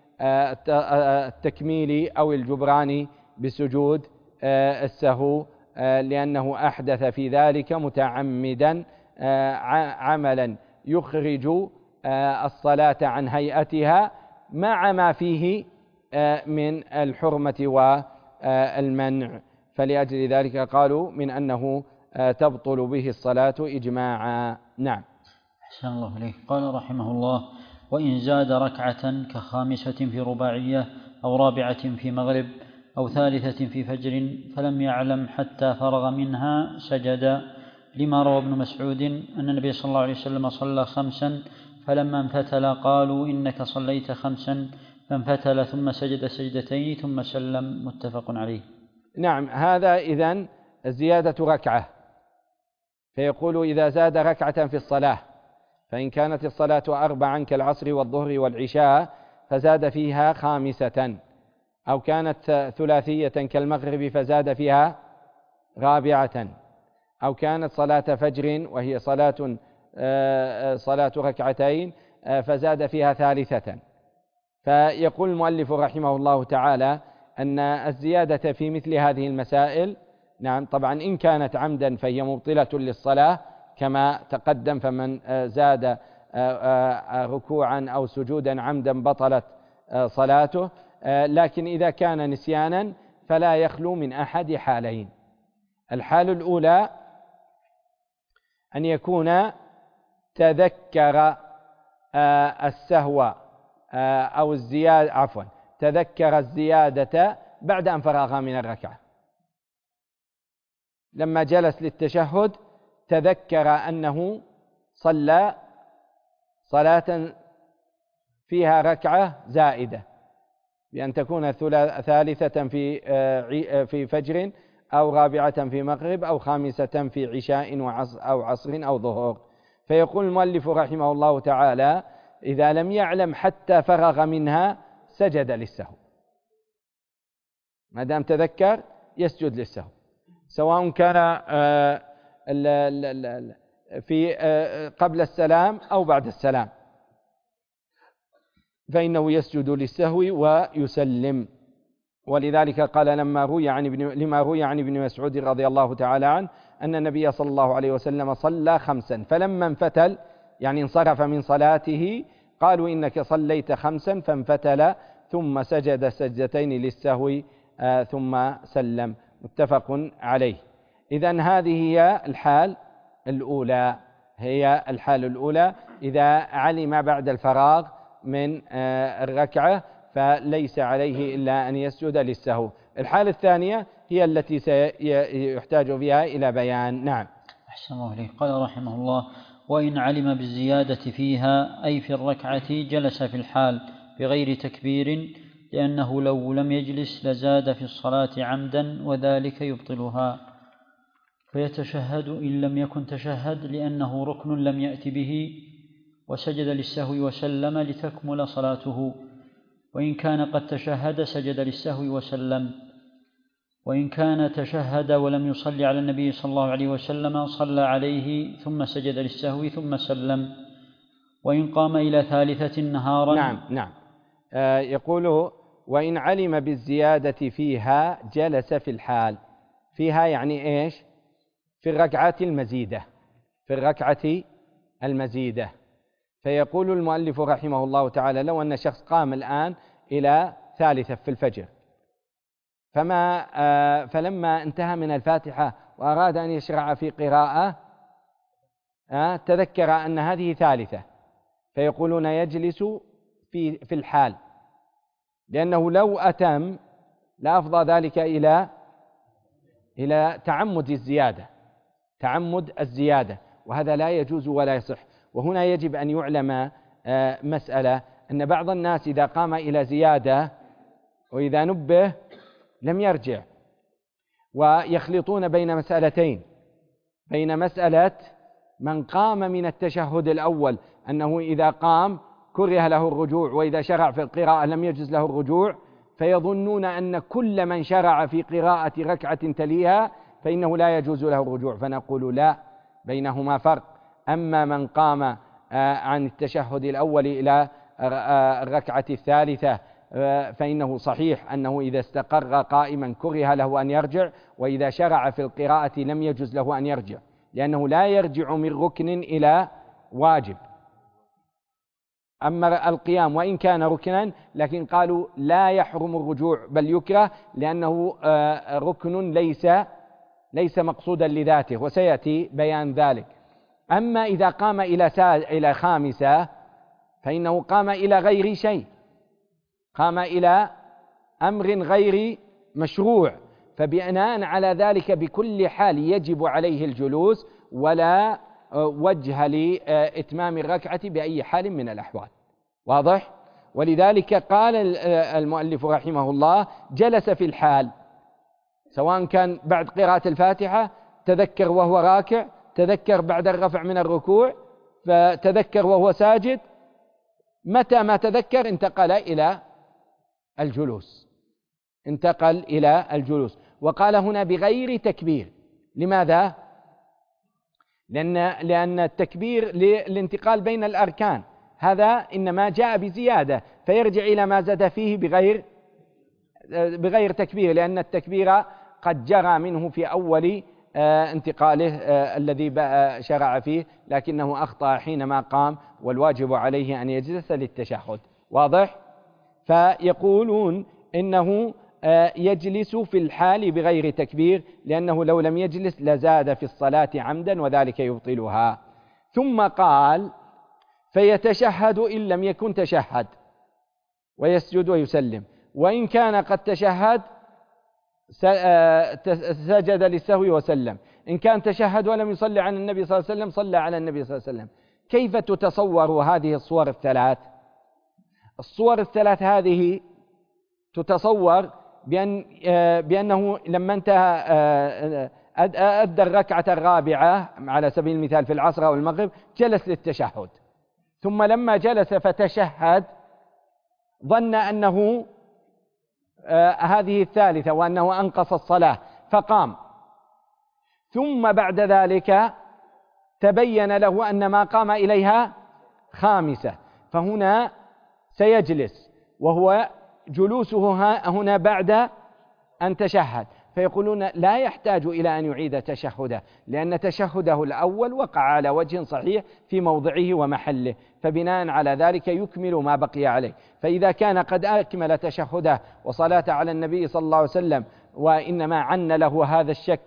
للتكميل أو الجبران بسجود السهو لأنه أحدث في ذلك متعمدا عملا يخرج الصلاة عن هيئتها مع ما فيه من الحرمة والمنع، فلأجل ذلك قالوا من أنه تبطل به الصلاة إجماعا. نعم. أحسن الله إليك. قال رحمه الله: وإن زاد ركعة كخامسة في رباعية أو رابعة في مغرب أو ثالثة في فجر فلم يعلم حتى فرغ منها سجد، لما روى ابن مسعود أن النبي صلى الله عليه وسلم صلى 5 فلما انفتل قالوا إنك صليت 5 فانفتل ثم سجد سجدتين ثم سلم، متفق عليه. نعم، هذا إذن زيادة ركعة، فيقول إذا زاد ركعة في الصلاة فإن كانت الصلاة 4 كالعصر والظهر والعشاء فزاد فيها 5، أو كانت ثلاثية كالمغرب فزاد فيها 4، أو كانت صلاة فجر وهي صلاة ركعتين فزاد فيها 3. فيقول المؤلف رحمه الله تعالى أن الزيادة في مثل هذه المسائل، نعم طبعا إن كانت عمدا فهي مبطلة للصلاة كما تقدم، فمن زاد ركوعا أو سجودا عمدا بطلت صلاته، لكن إذا كان نسيانا فلا يخلو من أحد حالين. الحال الأولى أن يكون تذكر السهو أو الزيادة، تذكر الزيادة بعد أن فرغ من الركعة، لما جلس للتشهد تذكر أنه صلى صلاة فيها ركعة زائدة، بأن تكون ثالثة في فجر أو رابعة في مغرب أو 5 في عشاء أو عصر أو ظهر. فيقول المؤلف رحمه الله تعالى: إذا لم يعلم حتى فرغ منها سجد للسهو، ما دام تذكر يسجد للسهو، سواء كان في قبل السلام أو بعد السلام، فإنه يسجد للسهو ويسلم. ولذلك قال لما روي عن ابن مسعود رضي الله تعالى عنه أن النبي صلى الله عليه وسلم صلى 5 فلما انفتل، يعني انصرف من صلاته، قالوا إنك صليت 5 فانفتل ثم سجد سجدتين للسهو ثم سلم، متفق عليه. إذن هذه هي الحال الأولى، إذا علم بعد الفراغ من الركعة فليس عليه إلا أن يسجد للسهو. الحالة الثانية هي التي سيحتاج فيها إلى بيان. نعم. أحسن الله إليك. قال رحمه الله: وإن علم بالزيادة فيها أي في الركعة جلس في الحال بغير تكبير، لأنه لو لم يجلس لزاد في الصلاة عمدا وذلك يبطلها، فيتشهد إن لم يكن تشهد لأنه ركن لم يأت به، وسجد للسهو وسلم لتكمل صلاته، وإن كان قد تشهد سجد للسهو وسلم، وإن كان تشهد ولم يصلي على النبي صلى الله عليه وسلم صلى عليه ثم سجد للسهو ثم سلم، وإن قام إلى 3 نهارا. نعم. يقول: وإن علم بالزيادة فيها جلس في الحال، فيها يعني إيش؟ في الركعة المزيدة. فيقول المؤلف رحمه الله تعالى: لو أن شخص قام الآن إلى 3 في الفجر، فلما انتهى من الفاتحة وأراد أن يشرع في قراءة تذكر أن هذه 3، فيقولون يجلس في الحال، لأنه لو أتم لأفضى ذلك إلى تعمد الزيادة، وهذا لا يجوز ولا يصح. وهنا يجب أن يعلم مسألة، أن بعض الناس إذا قام إلى زيادة وإذا نبه لم يرجع، ويخلطون بين مسألتين: بين مسألة من قام من التشهد الأول أنه إذا قام كره له الرجوع، وإذا شرع في القراءة لم يجوز له الرجوع، فيظنون أن كل من شرع في قراءة ركعة تليها فإنه لا يجوز له الرجوع، فنقول لا، بينهما فرق. أما من قام عن التشهد الأول إلى الركعة الثالثة فإنه صحيح أنه إذا استقر قائما كره له أن يرجع، وإذا شرع في القراءة لم يجوز له أن يرجع، لأنه لا يرجع من ركن إلى واجب. أما القيام وإن كان ركنا لكن قالوا لا يحرم الرجوع بل يكره، لأنه ركن ليس مقصودا لذاته، وسيأتي بيان ذلك. أما إذا قام إلى خامسة فإنه قام إلى غير شيء، قام إلى أمر غير مشروع، فبناء على ذلك بكل حال يجب عليه الجلوس ولا وجه لإتمام الركعة بأي حال من الأحوال. واضح؟ ولذلك قال المؤلف رحمه الله جلس في الحال، سواء كان بعد قراءة الفاتحة تذكر وهو راكع، تذكر بعد الرفع من الركوع، فتذكر وهو ساجد، متى ما تذكر انتقل إلى الجلوس، انتقل إلى الجلوس. وقال هنا بغير تكبير. لماذا؟ لأن التكبير للانتقال بين الأركان، هذا إنما جاء بزيادة فيرجع إلى ما زاد فيه بغير تكبير، لأن التكبير قد جرى منه في أول انتقاله الذي شرع فيه، لكنه أخطأ حينما قام، والواجب عليه أن يجلس للتشهد. واضح؟ فيقولون إنه يجلس في الحال بغير تكبير، لأنه لو لم يجلس لزاد في الصلاة عمدا وذلك يبطلها. ثم قال فيتشهد إن لم يكن تشهد، ويسجد ويسلم، وإن كان قد تشهد سجد للسهو وسلم، إن كان تشهد ولم يصلي على النبي صلى الله عليه وسلم صلى على النبي صلى الله عليه وسلم. كيف تتصور هذه الصور الثلاث؟ الصور الثلاث هذه تتصور بأنه لما انتهى أدى الركعة الرابعة على سبيل المثال في العصر أو المغرب جلس للتشهد، ثم لما جلس فتشهد ظن أنه هذه الثالثة وأنه أنقص الصلاة فقام، ثم بعد ذلك تبين له أن ما قام إليها خامسة، فهنا سيجلس، وهو جلوسه هنا بعد أن تشهد، فيقولون لا يحتاج إلى أن يعيد تشهده، لأن تشهده الأول وقع على وجه صحيح في موضعه ومحله، فبناء على ذلك يكمل ما بقي عليه. فإذا كان قد أكمل تشهده وصلاة على النبي صلى الله عليه وسلم، وإنما عن له هذا الشك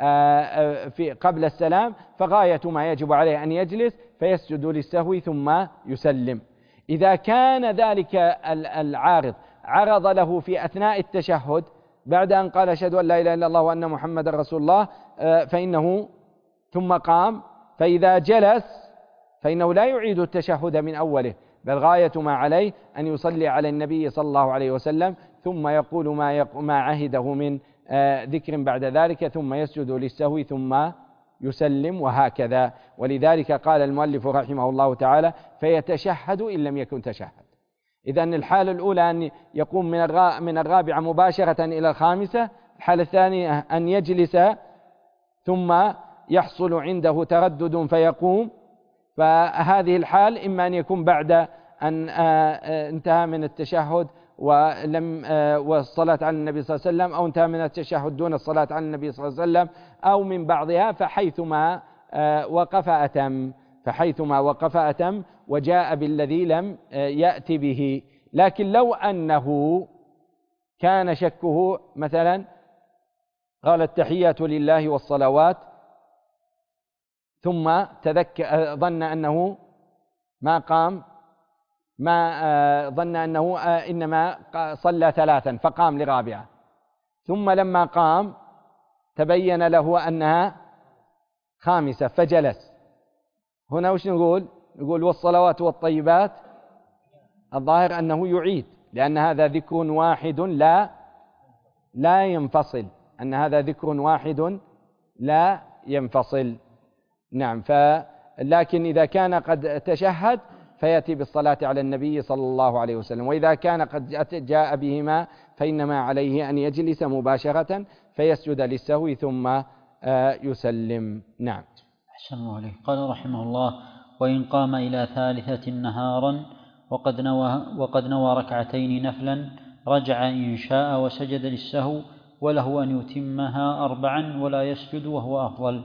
في قبل السلام، فغاية ما يجب عليه أن يجلس فيسجد للسهو ثم يسلم. إذا كان ذلك العارض عرض له في أثناء التشهد بعد أن قال أشهد أن لا إله إلا الله وأن محمد رسول الله فإنه ثم قام، فإذا جلس فإنه لا يعيد التشهد من أوله، بل غاية ما عليه أن يصلي على النبي صلى الله عليه وسلم، ثم يقول ما عهده من ذكر بعد ذلك، ثم يسجد للسهو ثم يسلم، وهكذا. ولذلك قال المؤلف رحمه الله تعالى فيتشهد إن لم يكن تشهد. إذن الحالة الأولى أن يقوم من الرابعة مباشرة إلى الخامسة، الحالة الثانية أن يجلس ثم يحصل عنده تردد فيقوم، فهذه الحال إما أن يكون بعد أن انتهى من التشهد والصلاة على النبي صلى الله عليه وسلم، أو انتهى من التشهد دون الصلاة على النبي صلى الله عليه وسلم، أو من بعضها، فحيثما وقف أتم وجاء بالذي لم يأتي به. لكن لو أنه كان شكه مثلا قال التحيات لله والصلوات، ثم ظن أنه ما قام، ظن أنه إنما صلى ثلاثا فقام لرابعة، ثم لما قام تبين له أنها خامسة فجلس، هنا وش نقول والصلوات والطيبات؟ الظاهر أنه يعيد، لأن هذا ذكر واحد لا ينفصل، أن هذا ذكر واحد لا ينفصل. نعم. لكن إذا كان قد تشهد فيأتي بالصلاة على النبي صلى الله عليه وسلم، وإذا كان قد جاء بهما فإنما عليه أن يجلس مباشرة فيسجد للسهو ثم يسلم. نعم. أحسن الله عليه. قال رحمه الله: وإن قام إلى ثالثة نهارا وقد نوى ركعتين نفلا رجع إن شاء وسجد للسهو، وله أن يتمها 4 ولا يسجد وهو أفضل.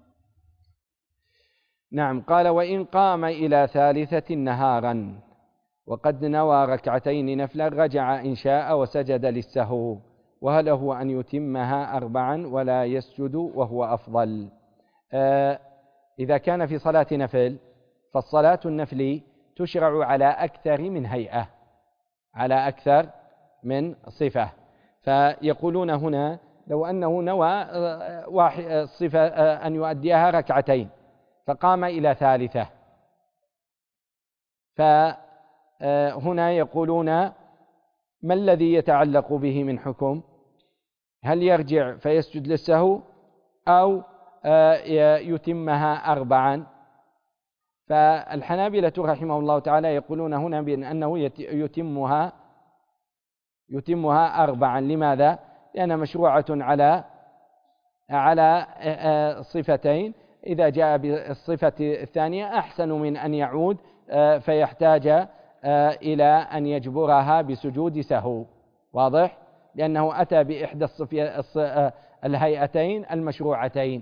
نعم. قال: وإن قام إلى ثالثة نهارا وقد نوى ركعتين نفلا رجع إن شاء وسجد للسهو، وله أن يتمها 4 ولا يسجد وهو أفضل. إذا كان في صلاة نفل، فالصلاة النفل تشرع على أكثر من هيئة، على أكثر من صفة. فيقولون هنا لو أنه نوى صفة أن يؤديها ركعتين فقام إلى ثالثة، فهنا يقولون ما الذي يتعلق به من حكم؟ هل يرجع فيسجد للسهو أو يتمها 4؟ فالحنابلة رحمه الله تعالى يقولون هنا بأنه يتمها 4. لماذا؟ لأنها مشروعة على صفتين، إذا جاء بالصفة الثانية أحسن من أن يعود فيحتاج إلى أن يجبرها بسجود سهو. واضح؟ لأنه أتى بإحدى الهيئتين المشروعتين.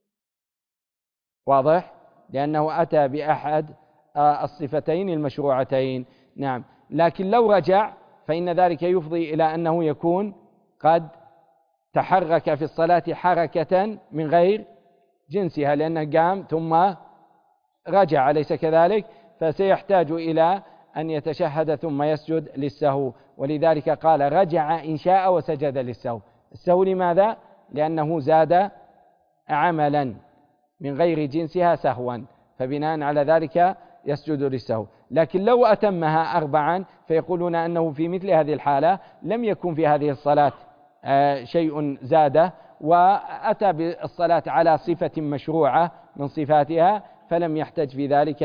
واضح؟ لأنه أتى بأحد الصفتين المشروعتين. نعم. لكن لو رجع فإن ذلك يفضي إلى أنه يكون قد تحرك في الصلاة حركة من غير جنسها، لأنه قام ثم رجع، أليس كذلك؟ فسيحتاج إلى أن يتشهد ثم يسجد للسهو، ولذلك قال رجع إن شاء وسجد للسهو. السهو لماذا؟ لأنه زاد عملا من غير جنسها سهوا، فبناء على ذلك يسجد للسهو. لكن لو أتمها 4 فيقولون أنه في مثل هذه الحالة لم يكن في هذه الصلاة شيء زاده، وأتى بالصلاة على صفة مشروعة من صفاتها، فلم يحتج في ذلك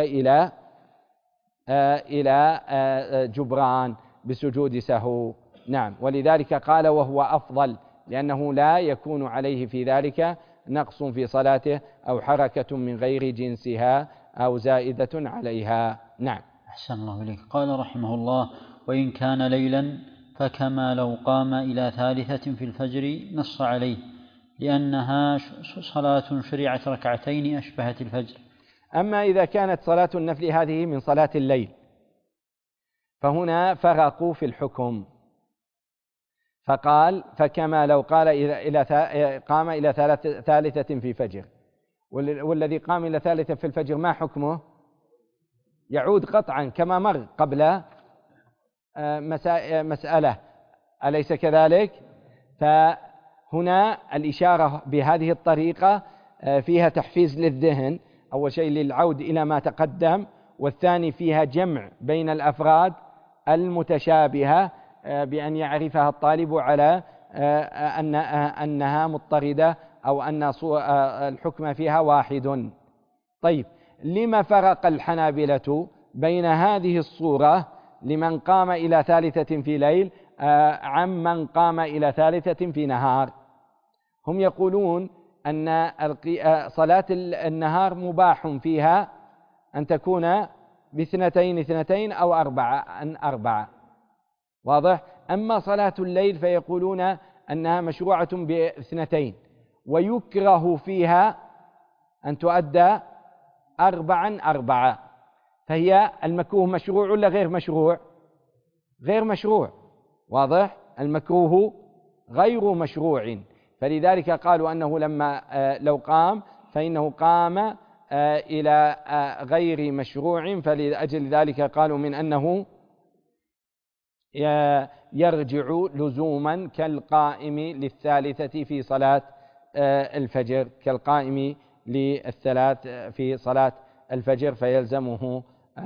إلى جبران بسجود سهو. نعم. ولذلك قال وهو أفضل، لأنه لا يكون عليه في ذلك نقص في صلاته أو حركة من غير جنسها أو زائدة عليها. نعم. أحسن الله إليك. قال رحمه الله: وإن كان ليلا فكما لو قام إلى ثالثة في الفجر، نص عليه لأنها صلاة شرعت ركعتين أشبهت الفجر. أما إذا كانت صلاة النفل هذه من صلاة الليل فهنا فرقوا في الحكم، فقال فكما لو قام إلى ثالثة في فجر، والذي قام إلى ثالثة في الفجر ما حكمه؟ يعود قطعا كما مر قبل مسألة، أليس كذلك؟ فهنا الإشارة بهذه الطريقة فيها تحفيز للذهن، أول شيء للعود إلى ما تقدم، والثاني فيها جمع بين الأفراد المتشابهة بأن يعرفها الطالب على أنها مضطردة أو أن الحكم فيها واحد. طيب، لما فرق الحنابلة بين هذه الصورة لمن قام إلى ثالثة في ليل عن من قام إلى ثالثة في نهار؟ هم يقولون أن صلاة النهار مباح فيها أن تكون باثنتين أو 4. واضح؟ أما صلاة الليل فيقولون أنها مشروعة ب2، ويكره فيها أن تؤدى 4. فهي المكروه مشروع ولا غير مشروع؟ غير مشروع. واضح؟ المكروه غير مشروع، فلذلك قالوا أنه لو قام فإنه قام إلى غير مشروع، فلأجل ذلك قالوا من أنه يرجع لزوما كالقائم للثالثة في صلاة الفجر، كالقائم للثلاث في صلاة الفجر، فيلزمه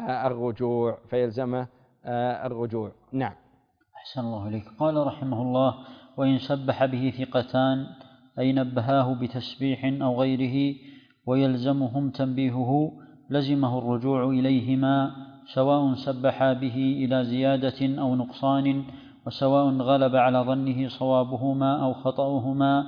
الرجوع. نعم. أحسن الله إليك. قال رحمه الله: وإن سبح به ثقتان أي نبهاه بتسبيح أو غيره ويلزمهم تنبيهه، لزمه الرجوع إليهما، سواء سبحا به إلى زيادة أو نقصان، وسواء غلب على ظنه صوابهما أو خطأهما،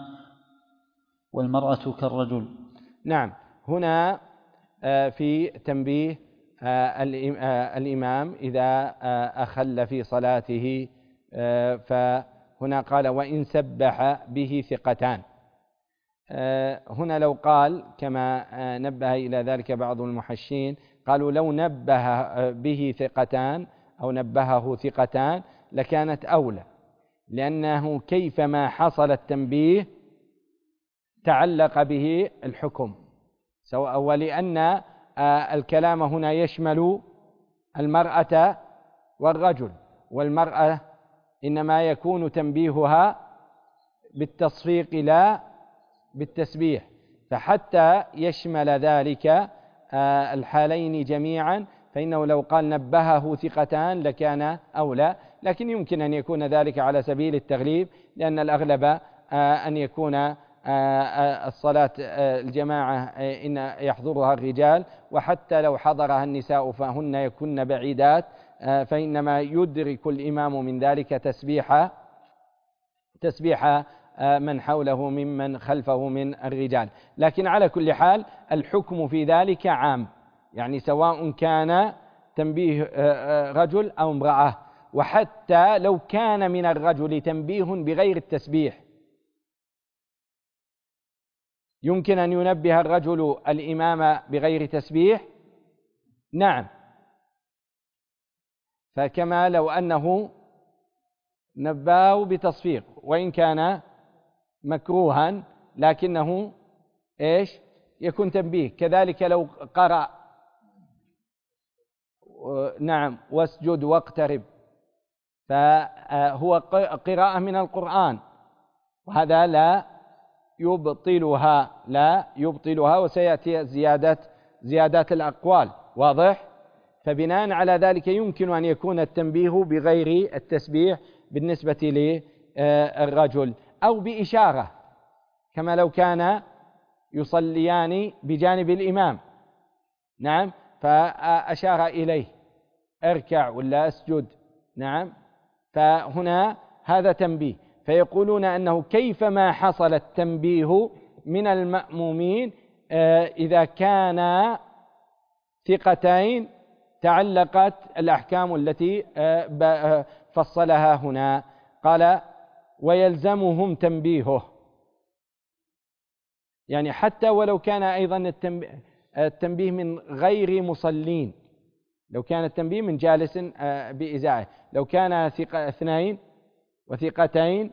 والمرأة كالرجل. نعم. هنا في تنبيه الإمام إذا أخل في صلاته. فهنا قال وإن سبح به ثقتان. هنا لو قال كما نبه إلى ذلك بعض المحشين، قالوا لو نبه به ثقتان أو نبهه ثقتان لكانت أولى، لأنه كيفما حصل التنبيه تعلق به الحكم، ولأن الكلام هنا يشمل المرأة والرجل، والمرأة إنما يكون تنبيهها بالتصفيق لا بالتسبيح، فحتى يشمل ذلك الحالين جميعا فإنه لو قال نبهه ثقتان لكان أولى، لكن يمكن أن يكون ذلك على سبيل التغليب، لأن الأغلب أن يكون الصلاة الجماعة إن يحضرها الرجال، وحتى لو حضرها النساء فهن يكن بعيدات، فإنما يدرك الإمام من ذلك تسبيح من حوله ممن خلفه من الرجال. لكن على كل حال الحكم في ذلك عام، يعني سواء كان تنبيه رجل أو امرأة، وحتى لو كان من الرجل تنبيه بغير التسبيح يمكن أن ينبه الرجل الإمام بغير تسبيح، نعم، فكما لو أنه نباه بتصفيق وإن كان مكروها لكنه إيش يكون تنبيه. كذلك لو قرأ نعم واسجد واقترب، فهو قراءة من القرآن، وهذا لا يبطلها وسيأتي زيادات الأقوال، واضح؟ فبناء على ذلك يمكن أن يكون التنبيه بغير التسبيح بالنسبة للرجل، أو بإشارة كما لو كان يصليان بجانب الإمام، نعم، فأشار إليه اركع ولا اسجد، نعم، فهنا هذا تنبيه. فيقولون أنه كيفما حصل التنبيه من المأمومين إذا كان ثقتين تعلقت الأحكام التي فصلها هنا. قال ويلزمهم تنبيهه، يعني حتى ولو كان أيضا التنبيه من غير مصلين، لو كان التنبيه من جالس بإزاعه، لو كان اثنين وثقتين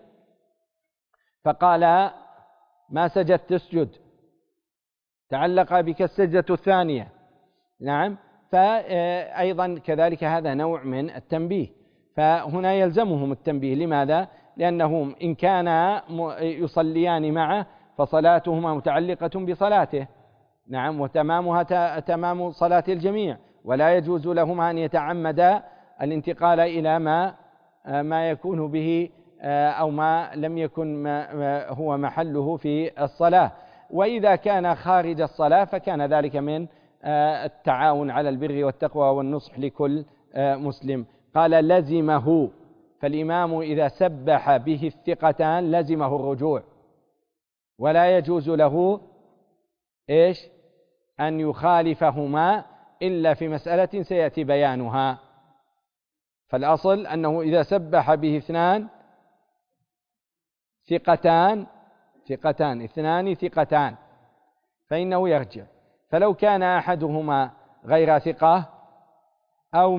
فقال ما سجدت تسجد، تعلق بك السجدة الثانية، نعم، فأيضا كذلك هذا نوع من التنبيه. فهنا يلزمهم التنبيه. لماذا؟ لأنهم إن كانا يصليان معه فصلاتهما متعلقة بصلاته، نعم، وتمامها تمام صلاة الجميع، ولا يجوز لهما أن يتعمدا الانتقال إلى ما يكون به أو ما لم يكن هو محله في الصلاة. وإذا كان خارج الصلاة فكان ذلك من التعاون على البر والتقوى والنصح لكل مسلم. قال لزمه، فالإمام إذا سبح به الثقتان لزمه الرجوع، ولا يجوز له إيش أن يخالفهما إلا في مسألة سيأتي بيانها. فالأصل أنه إذا سبح به اثنان اثنان ثقتان فإنه يرجع. فلو كان أحدهما غير ثقة أو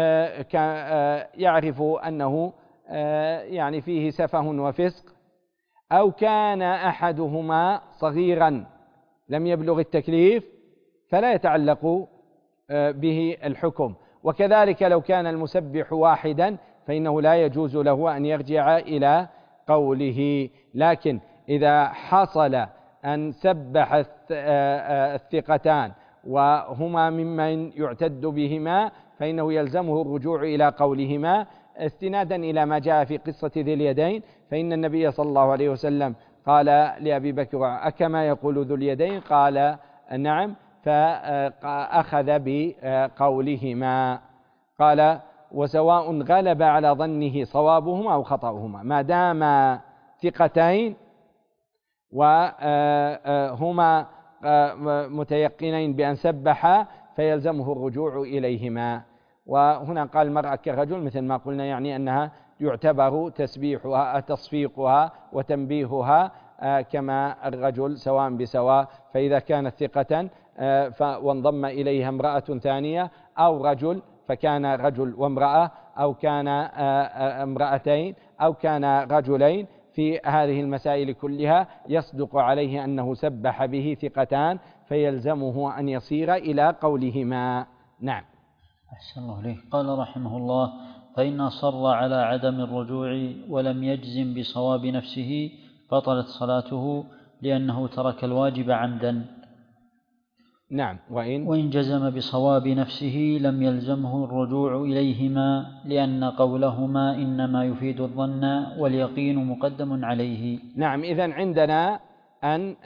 يعرف أنه يعني فيه سفه وفسق، أو كان أحدهما صغيرا لم يبلغ التكليف فلا يتعلق به الحكم. وكذلك لو كان المسبح واحدا فإنه لا يجوز له أن يرجع إلى قوله. لكن إذا حصل أن سبح الثقتان وهما ممن يعتد بهما فإنه يلزمه الرجوع إلى قولهما، استنادا إلى ما جاء في قصة ذي اليدين، فإن النبي صلى الله عليه وسلم قال لأبي بكر أكما يقول ذو اليدين؟ قال نعم، فأخذ بقولهما. قال وسواء غلب على ظنه صوابهما أو خطأهما، ما دام ثقتين وهما متيقنين بأن سبحا فيلزمه الرجوع إليهما. وهنا قال المرأة كالرجل مثل ما قلنا، يعني أنها يعتبر تسبيحها تصفيقها وتنبيهها كما الرجل سواء بسواء. فإذا كانت ثقة وانضم إليها امرأة ثانية، أو رجل فكان رجل وامرأة، أو كان امرأتين، أو كان رجلين، في هذه المسائل كلها يصدق عليه أنه سبح به ثقتان، فيلزمه أن يصير إلى قولهما. نعم. أحسن الله إليك. قال رحمه الله: فإن أصر على عدم الرجوع ولم يجزم بصواب نفسه بطلت صلاته، لأنه ترك الواجب عمدا. نعم. وإن جزم بصواب نفسه لم يلزمه الرجوع إليهما، لأن قولهما إنما يفيد الظن واليقين مقدم عليه. نعم. إذن عندنا أن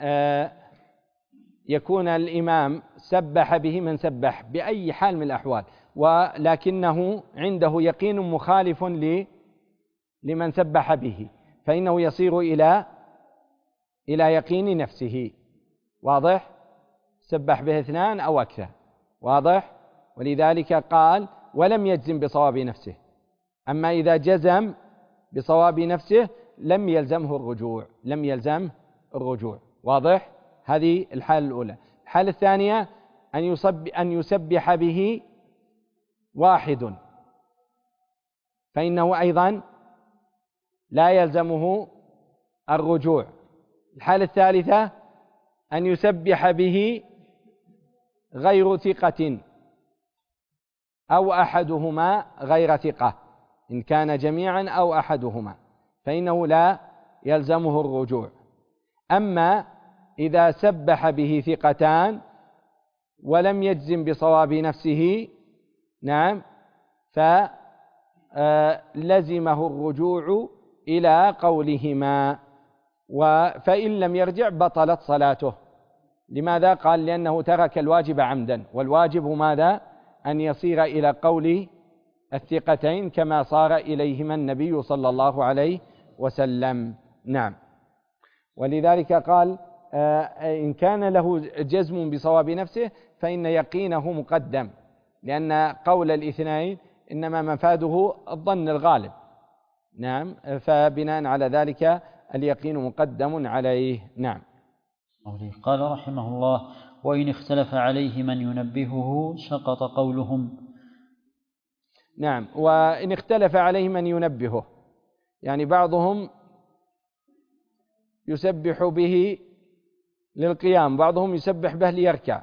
يكون الإمام سبح به من سبح بأي حال من الأحوال، ولكنه عنده يقين مخالف لمن سبح به، فإنه يصير إلى يقين نفسه. واضح؟ سبح به اثنان أو أكثر. واضح؟ ولذلك قال: ولم يجزم بصواب نفسه. أما إذا جزم بصواب نفسه لم يلزمه الرجوع. واضح؟ هذه الحالة الأولى. الحالة الثانية أن يسبح به واحد، فإنه أيضا لا يلزمه الرجوع. الحالة الثالثة أن يسبح به غير ثقة أو أحدهما غير ثقة، إن كان جميعا أو أحدهما فإنه لا يلزمه الرجوع. أما إذا سبح به ثقتان ولم يجزم بصواب نفسه، نعم، فلزمه الرجوع إلى قولهما، فإن لم يرجع بطلت صلاته. لماذا؟ قال: لأنه ترك الواجب عمدا، والواجب ماذا؟ أن يصير إلى قول الثقتين كما صار إليهما النبي صلى الله عليه وسلم. نعم. ولذلك قال: إن كان له جزم بصواب نفسه فإن يقينه مقدم، لأن قول الاثنين إنما مفاده الظن الغالب. نعم. فبناء على ذلك اليقين مقدم عليه. نعم. قال رحمه الله: وإن اختلف عليه من ينبهه سقط قولهم. نعم. وإن اختلف عليه من ينبهه، يعني بعضهم يسبح به للقيام، بعضهم يسبح به ليركع،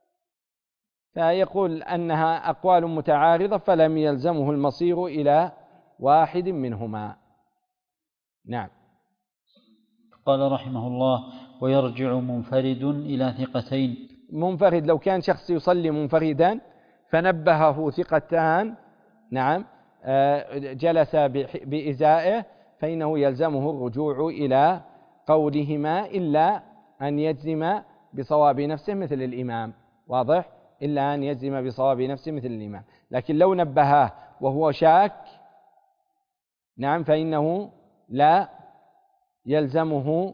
فيقول أنها أقوال متعارضة فلم يلزمه المصير إلى واحد منهما. نعم. قال رحمه الله: ويرجع منفرد إلى ثقتين. منفرد، لو كان شخص يصلي منفردا فنبهه ثقتان، نعم، جلس بإزائه، فإنه يلزمه الرجوع إلى قولهما، إلا أن يجزم بصواب نفسه مثل الإمام. واضح؟ إلا أن يجزم بصواب نفسه مثل الإمام. لكن لو نبهاه وهو شاك، نعم، فإنه لا يلزمه.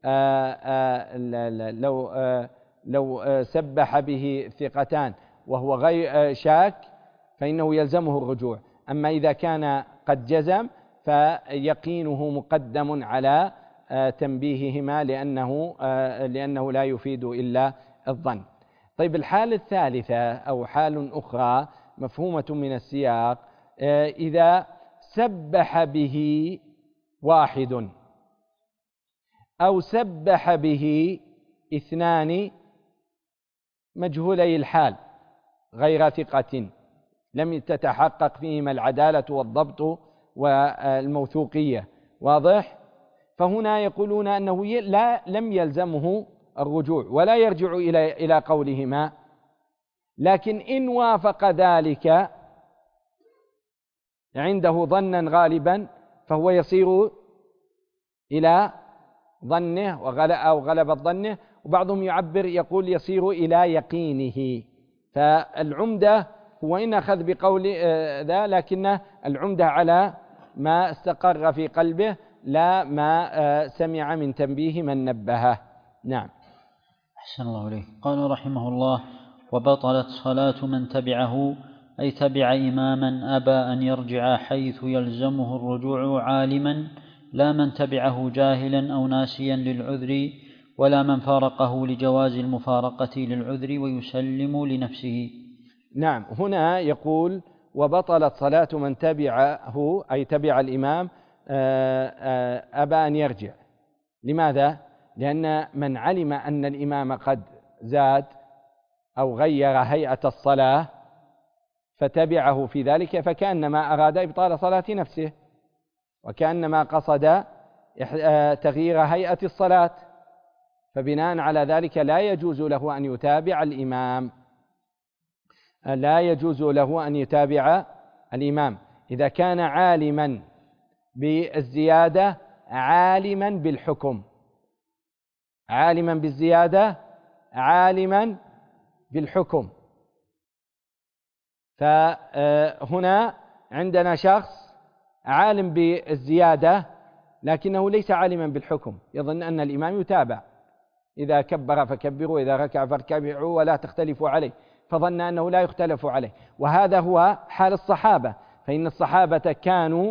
لو سبح به ثقتان وهو غير شاك فإنه يلزمه الرجوع. أما إذا كان قد جزم فيقينه مقدم على تنبيههما، لأنه لا يفيد إلا الظن. طيب، الحالة الثالثة أو حال أخرى مفهومة من السياق: إذا سبح به واحد أو سبح به اثنان مجهولي الحال غير ثقة لم تتحقق فيهما العدالة والضبط والموثوقية. واضح؟ فهنا يقولون أنه لم يلزمه الرجوع ولا يرجع إلى قولهما، لكن إن وافق ذلك عنده ظنا غالبا فهو يصير إلى ظنه أو غلبة ظنه، وبعضهم يقول يصير إلى يقينه. فالعمدة هو إن أخذ بقول ذا، لكن العمدة على ما استقر في قلبه لا ما سمع من تنبيه من نبهه. نعم. أحسن الله إليه. قال رحمه الله: وبطلت صلاة من تبعه أي تبع إماما أبى أن يرجع حيث يلزمه الرجوع عالما، لا من تبعه جاهلا أو ناسيا للعذر، ولا من فارقه لجواز المفارقة للعذر ويسلم لنفسه. نعم، هنا يقول وبطلت صلاة من تبعه أي تبع الإمام أبى أن يرجع. لماذا؟ لأن من علم أن الإمام قد زاد أو غير هيئة الصلاة فتبعه في ذلك فكأنما أراد إبطال صلاة نفسه، وكأنما قصد تغيير هيئة الصلاة، فبناء على ذلك لا يجوز له أن يتابع الإمام، لا يجوز له أن يتابع الإمام إذا كان عالما بالزيادة عالما بالحكم، عالما بالزيادة عالما بالحكم. فهنا عندنا شخص عالم بالزيادة لكنه ليس عالما بالحكم، يظن أن الإمام يتابع، إذا كبر فكبروا وإذا ركع فاركعوا ولا تختلفوا عليه، فظن أنه لا يختلف عليه. وهذا هو حال الصحابة، فإن الصحابة كانوا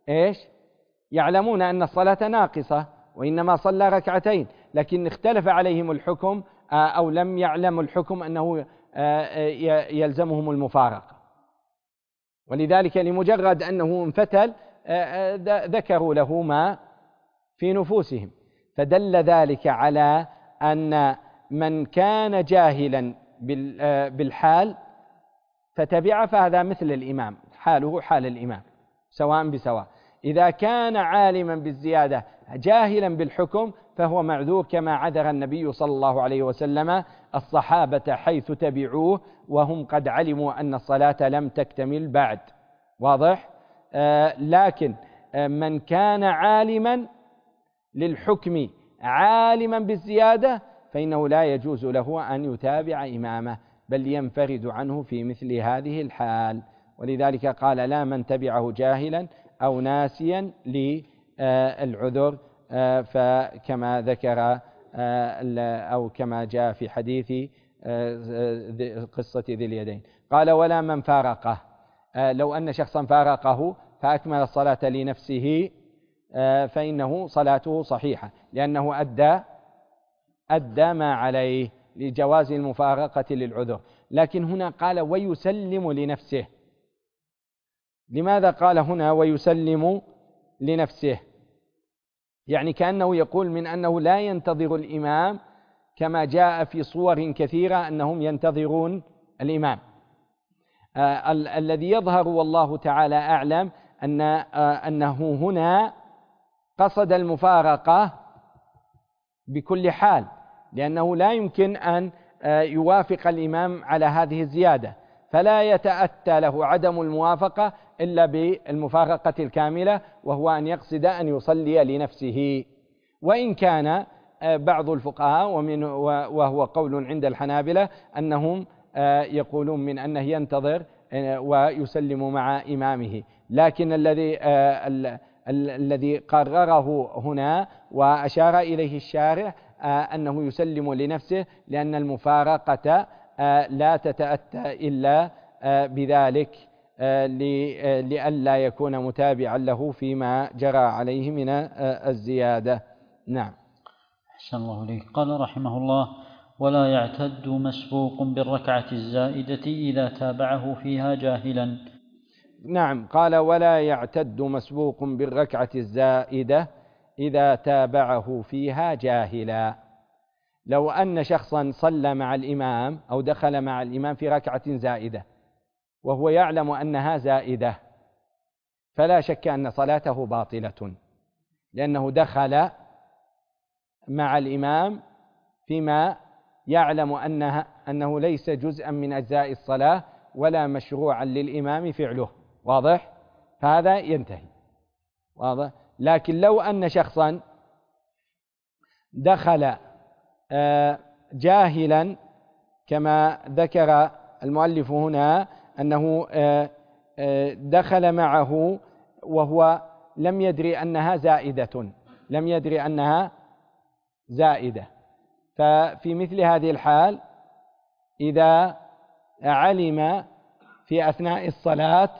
يعلمون أن الصلاة ناقصة وإنما صلى ركعتين، لكن اختلف عليهم الحكم أو لم يعلم الحكم أنه يلزمهم المفارقة، ولذلك لمجرد أنه انفتل ذكروا له ما في نفوسهم، فدل ذلك على أن من كان جاهلا بالحال فتبع فهذا مثل الإمام، حاله حال الإمام سواء بسواء. إذا كان عالما بالزيادة جاهلا بالحكم فهو معذور، كما عذر النبي صلى الله عليه وسلم الصحابة حيث تبعوه وهم قد علموا أن الصلاة لم تكتمل بعد. واضح؟ لكن من كان عالما للحكم عالما بالزيادة فإنه لا يجوز له أن يتابع إمامه، بل ينفرد عنه في مثل هذه الحال. ولذلك قال لا من تبعه جاهلا أو ناسيا للعذر، فكما ذكر أو كما جاء في حديث قصة ذي اليدين. قال ولا من فارقه، لو أن شخصا فارقه فأكمل الصلاة لنفسه فإنه صلاته صحيحة، لأنه أدى ما عليه لجواز المفارقة للعذر. لكن هنا قال ويسلم لنفسه. لماذا قال هنا ويسلم لنفسه؟ يعني كأنه يقول من أنه لا ينتظر الإمام، كما جاء في صور كثيرة أنهم ينتظرون الإمام. الذي يظهر والله تعالى أعلم أنه هنا قصد المفارقة بكل حال، لأنه لا يمكن أن يوافق الإمام على هذه الزيادة، فلا يتأتى له عدم الموافقة إلا بالمفارقة الكاملة، وهو أن يقصد أن يصلي لنفسه. وإن كان بعض الفقهاء وهو قول عند الحنابلة أنهم يقولون من أنه ينتظر ويسلم مع إمامه، لكن الذي قرره هنا وأشار إليه الشارع أنه يسلم لنفسه، لأن المفارقة لا تتأتى إلا بذلك لئلا يكون متابعا له فيما جرى عليه من الزيادة. نعم. أحسن الله إليك. قال رحمه الله ولا يعتد مسبوق بالركعة الزائدة إذا تابعه فيها جاهلا. نعم، قال ولا يعتد مسبوق بالركعة الزائدة إذا تابعه فيها جاهلا. لو أن شخصا صلى مع الإمام أو دخل مع الإمام في ركعة زائدة وهو يعلم أنها زائدة، فلا شك أن صلاته باطلة، لأنه دخل مع الإمام فيما يعلم أنه ليس جزءا من أجزاء الصلاة ولا مشروعا للإمام فعله. واضح؟ فهذا ينتهي. واضح؟ لكن لو أن شخصا دخل جاهلا كما ذكر المؤلف هنا أنه دخل معه وهو لم يدري أنها زائدة، لم يدري أنها زائدة، ففي مثل هذه الحال إذا علم في أثناء الصلاة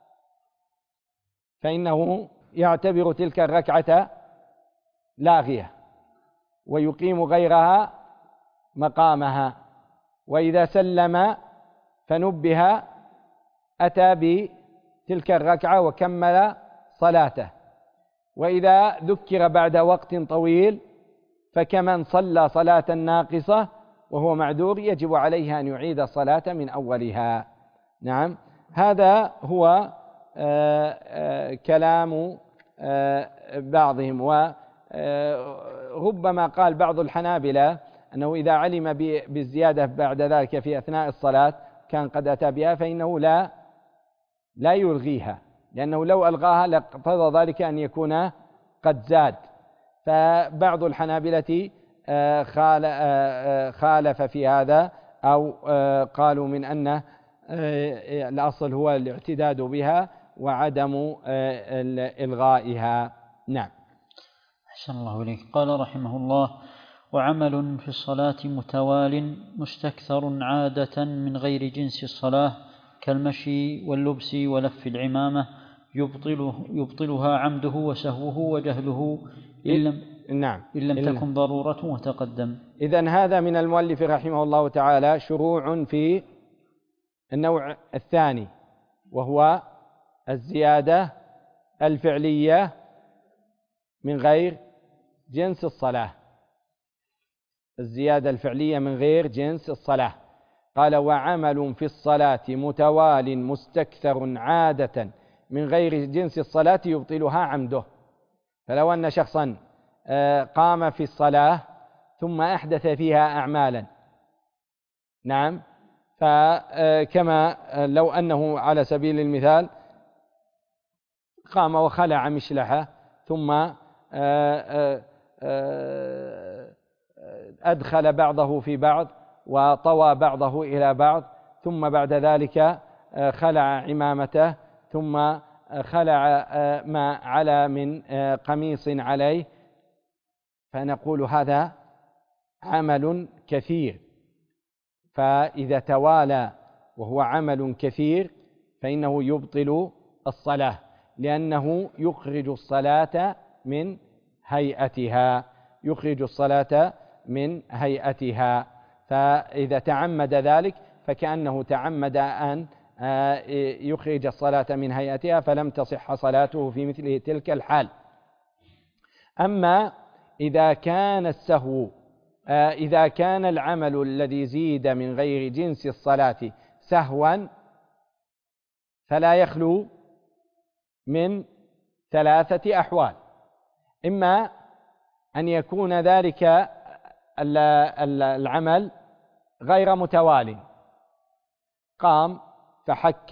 فإنه يعتبر تلك الركعة لاغية ويقيم غيرها مقامها، وإذا سلم فنبه أتى بتلك الركعة وكمل صلاته، وإذا ذكر بعد وقت طويل فكمن صلى صلاة ناقصة وهو معذور يجب عليه أن يعيد الصلاة من أولها. نعم، هذا هو كلام بعضهم. وربما قال بعض الحنابلة أنه إذا علم بالزيادة بعد ذلك في أثناء الصلاة كان قد أتى بها فإنه لا يلغيها، لأنه لو ألغاها لاقتضى ذلك أن يكون قد زاد. فبعض الحنابلة خالف في هذا، أو قالوا من أنه الأصل هو الاعتداد بها وعدم إلغائها. نعم. أحسن الله إليك. قال رحمه الله: وعمل في الصلاة متوال مستكثر عادة من غير جنس الصلاة كالمشي واللبس ولف العمامة يبطلها عمده وسهوه وجهله إن لم تكن ضرورة وتقدم. إذن هذا من المؤلف رحمه الله تعالى شروع في النوع الثاني، وهو الزيادة الفعلية من غير جنس الصلاة. الزيادة الفعلية من غير جنس الصلاة. قال: وعمل في الصلاة متوال مستكثر عادة من غير جنس الصلاة يبطلها عمده. فلو أن شخصا قام في الصلاة ثم أحدث فيها أعمالا، نعم، فكما لو أنه على سبيل المثال قام وخلع مشلحة ثم أدخل بعضه في بعض وطوى بعضه إلى بعض، ثم بعد ذلك خلع عمامته ثم خلع ما على من قميص عليه، فنقول هذا عمل كثير. فإذا توالى وهو عمل كثير فإنه يبطل الصلاة، لأنه يخرج الصلاة من هيئتها. فإذا تعمد ذلك فكأنه تعمد أن يخرج الصلاة من هيئتها، فلم تصح صلاته في مثل تلك الحال. أما إذا كان السهو إذا كان العمل الذي زيد من غير جنس الصلاة سهوا فلا يخلو من 3 أحوال: إما أن يكون ذلك العمل غير متوالي، قام فحك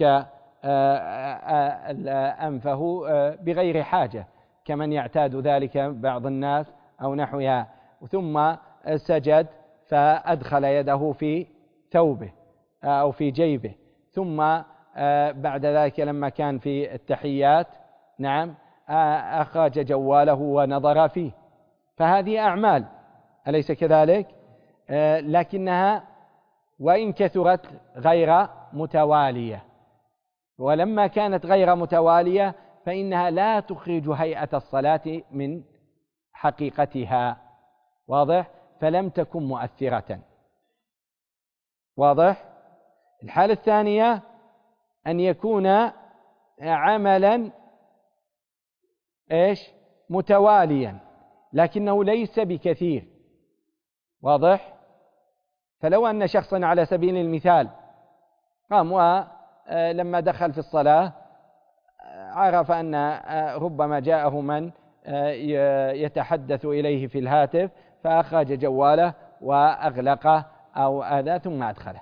أنفه بغير حاجة كمن يعتاد ذلك بعض الناس أو نحوها، ثم سجد فأدخل يده في ثوبه أو في جيبه، ثم بعد ذلك لما كان في التحيات، نعم، أخرج جواله ونظر فيه، فهذه أعمال، أليس كذلك؟ لكنها وإن كثرت غير متوالية، ولما كانت غير متوالية فإنها لا تخرج هيئة الصلاة من حقيقتها، واضح؟ فلم تكن مؤثرة، واضح؟ الحالة الثانية أن يكون عملا متواليا لكنه ليس بكثير، واضح؟ فلو أن شخصا على سبيل المثال قام ولما دخل في الصلاة عرف أن ربما جاءه من يتحدث إليه في الهاتف فأخرج جواله وأغلقه أو آذاه ثم أدخله،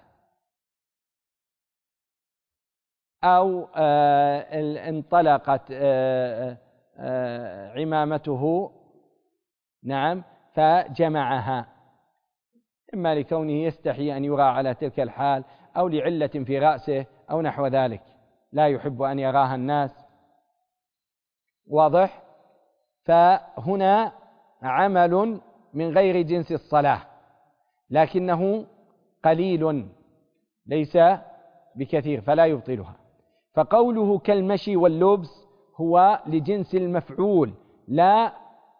أو انطلقت عمامته، نعم، فجمعها، إما لكونه يستحي أن يرى على تلك الحال أو لعلة في رأسه أو نحو ذلك لا يحب أن يراها الناس، واضح؟ فهنا عمل من غير جنس الصلاة لكنه قليل ليس بكثير فلا يبطلها. فقوله كالمشي واللبس هو لجنس المفعول لا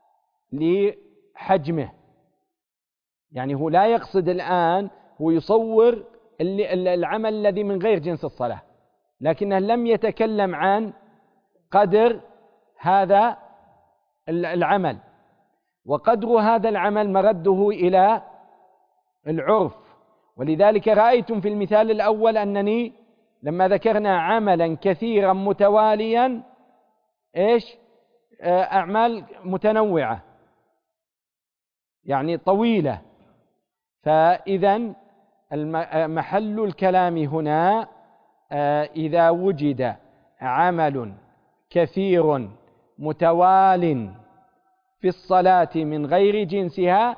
لحجمه، يعني هو لا يقصد الآن، هو يصور العمل الذي من غير جنس الصلاة، لكنه لم يتكلم عن قدر هذا العمل، وقدر هذا العمل مرده إلى العرف. ولذلك رأيتم في المثال الأول أنني لما ذكرنا عملا كثيرا متواليا أعمال متنوعة يعني طويلة، فإذا محل الكلام هنا إذا وجد عمل كثير متوال في الصلاة من غير جنسها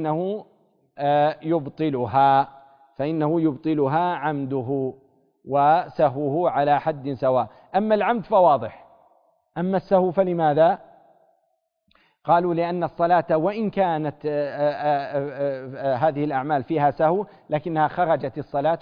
فإنه يبطلها عمده وسهوه على حد سواء. أما العمد فواضح، أما السهو فلماذا؟ قالوا لأن الصلاة وإن كانت هذه الأعمال فيها سهو لكنها خرجت الصلاة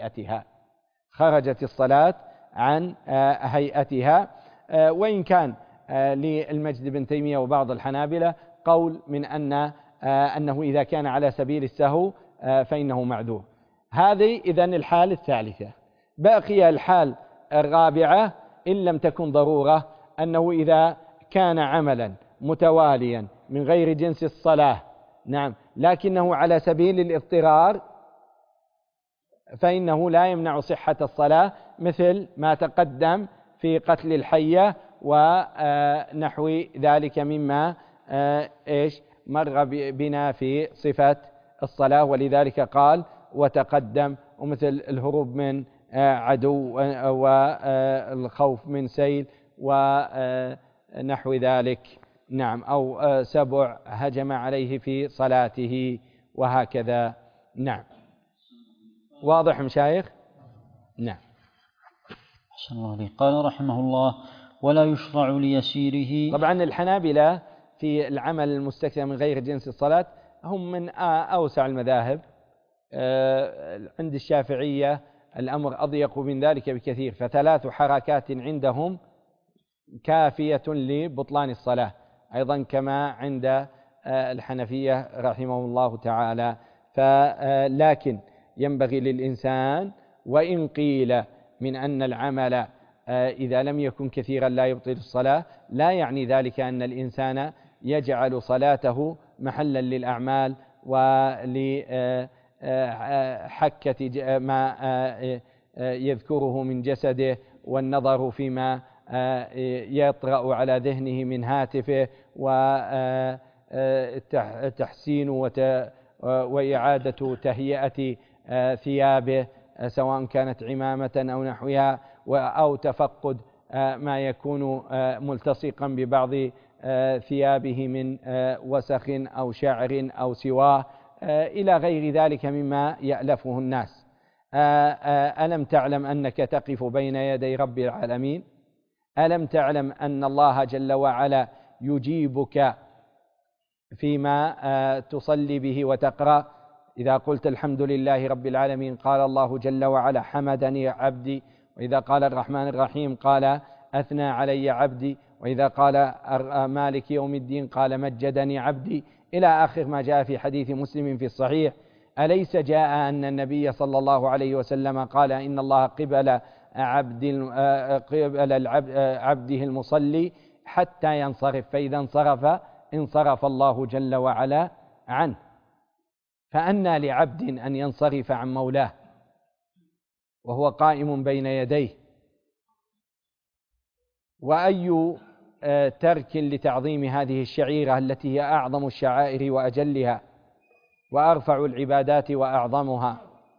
عن هيئتها، وإن كان للمجد بن تيمية وبعض الحنابلة قول من أنه إذا كان على سبيل السهو فإنه معذور. هذه إذن الحال الثالثة. بقي الحال الرابعة إن لم تكن ضرورة، أنه إذا كان عملا متواليا من غير جنس الصلاة لكنه على سبيل الاضطرار فإنه لا يمنع صحة الصلاة، مثل ما تقدم في قتل الحية ونحو ذلك مما مر بنا في صفة الصلاة، ولذلك قال وتقدم، ومثل الهروب من عدو والخوف من سيل ونحو ذلك، أو سبع هجم عليه في صلاته وهكذا. واضح مشايخ؟ أحسن الله عليك. قال رحمه الله: ولا يشرع ليسيره. طبعا الحنابلة في العمل المستكثر من غير جنس الصلاة هم من أوسع المذاهب، عند الشافعية الأمر أضيق من ذلك بكثير، ف3 حركات عندهم كافية لبطلان الصلاة، أيضا كما عند الحنفية رحمه الله تعالى. لكن ينبغي للإنسان، وإن قيل من أن العمل إذا لم يكن كثيرا لا يبطل الصلاة، لا يعني ذلك أن الإنسان يجعل صلاته محلا للأعمال ولحكة ما يذكره من جسده والنظر فيما يطرأ على ذهنه من هاتفه وتحسين وإعادة تهيئة ثيابه سواء كانت عمامة أو نحوها، أو تفقد ما يكون ملتصقا ببعض ثيابه من وسخ أو شعر أو سواه إلى غير ذلك مما يألفه الناس. ألم تعلم أنك تقف بين يدي رب العالمين؟ ألم تعلم أن الله جل وعلا يجيبك فيما تصلي به وتقرأ؟ إذا قلت الحمد لله رب العالمين قال الله جل وعلا حمدني عبدي، وإذا قال الرحمن الرحيم قال أثنى علي عبدي، وإذا قال مالك يوم الدين قال مجدني عبدي، إلى آخر ما جاء في حديث مسلم في الصحيح. أليس جاء أن النبي صلى الله عليه وسلم قال إن الله قبل عبده المصلي حتى ينصرف، فإذا انصرف الله جل وعلا عنه. فأنى لعبد أن ينصرف عن مولاه وهو قائم بين يديه؟ وأي ترك لتعظيم هذه الشعيرة التي هي أعظم الشعائر وأجلها وأرفع العبادات وأعظمها.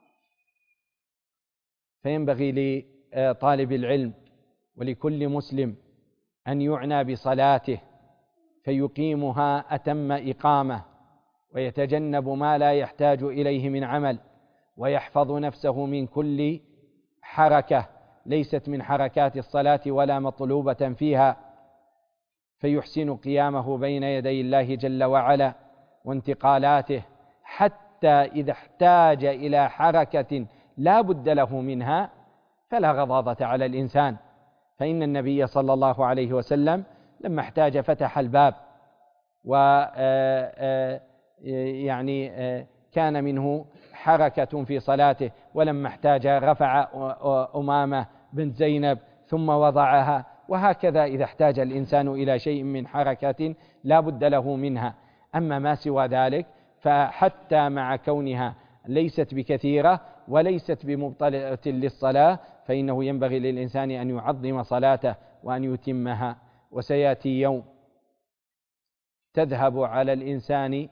فينبغي لطالب العلم ولكل مسلم أن يعنى بصلاته فيقيمها أتم إقامة، ويتجنب ما لا يحتاج إليه من عمل، ويحفظ نفسه من كل حركة ليست من حركات الصلاة ولا مطلوبة فيها، فيحسن قيامه بين يدي الله جل وعلا وانتقالاته، حتى إذا احتاج إلى حركة لا بد له منها فلا غضاضة على الإنسان. فإن النبي صلى الله عليه وسلم لما احتاج فتح الباب، ويعني كان منه حركة في صلاته، ولما احتاج رفع أمامة بنت زينب ثم وضعها، وهكذا إذا احتاج الإنسان إلى شيء من حركة لا بد له منها. أما ما سوى ذلك فحتى مع كونها ليست بكثيرة وليست بمبطلة للصلاة فإنه ينبغي للإنسان أن يعظم صلاته وأن يتمها. وسيأتي يوم تذهب على الإنسان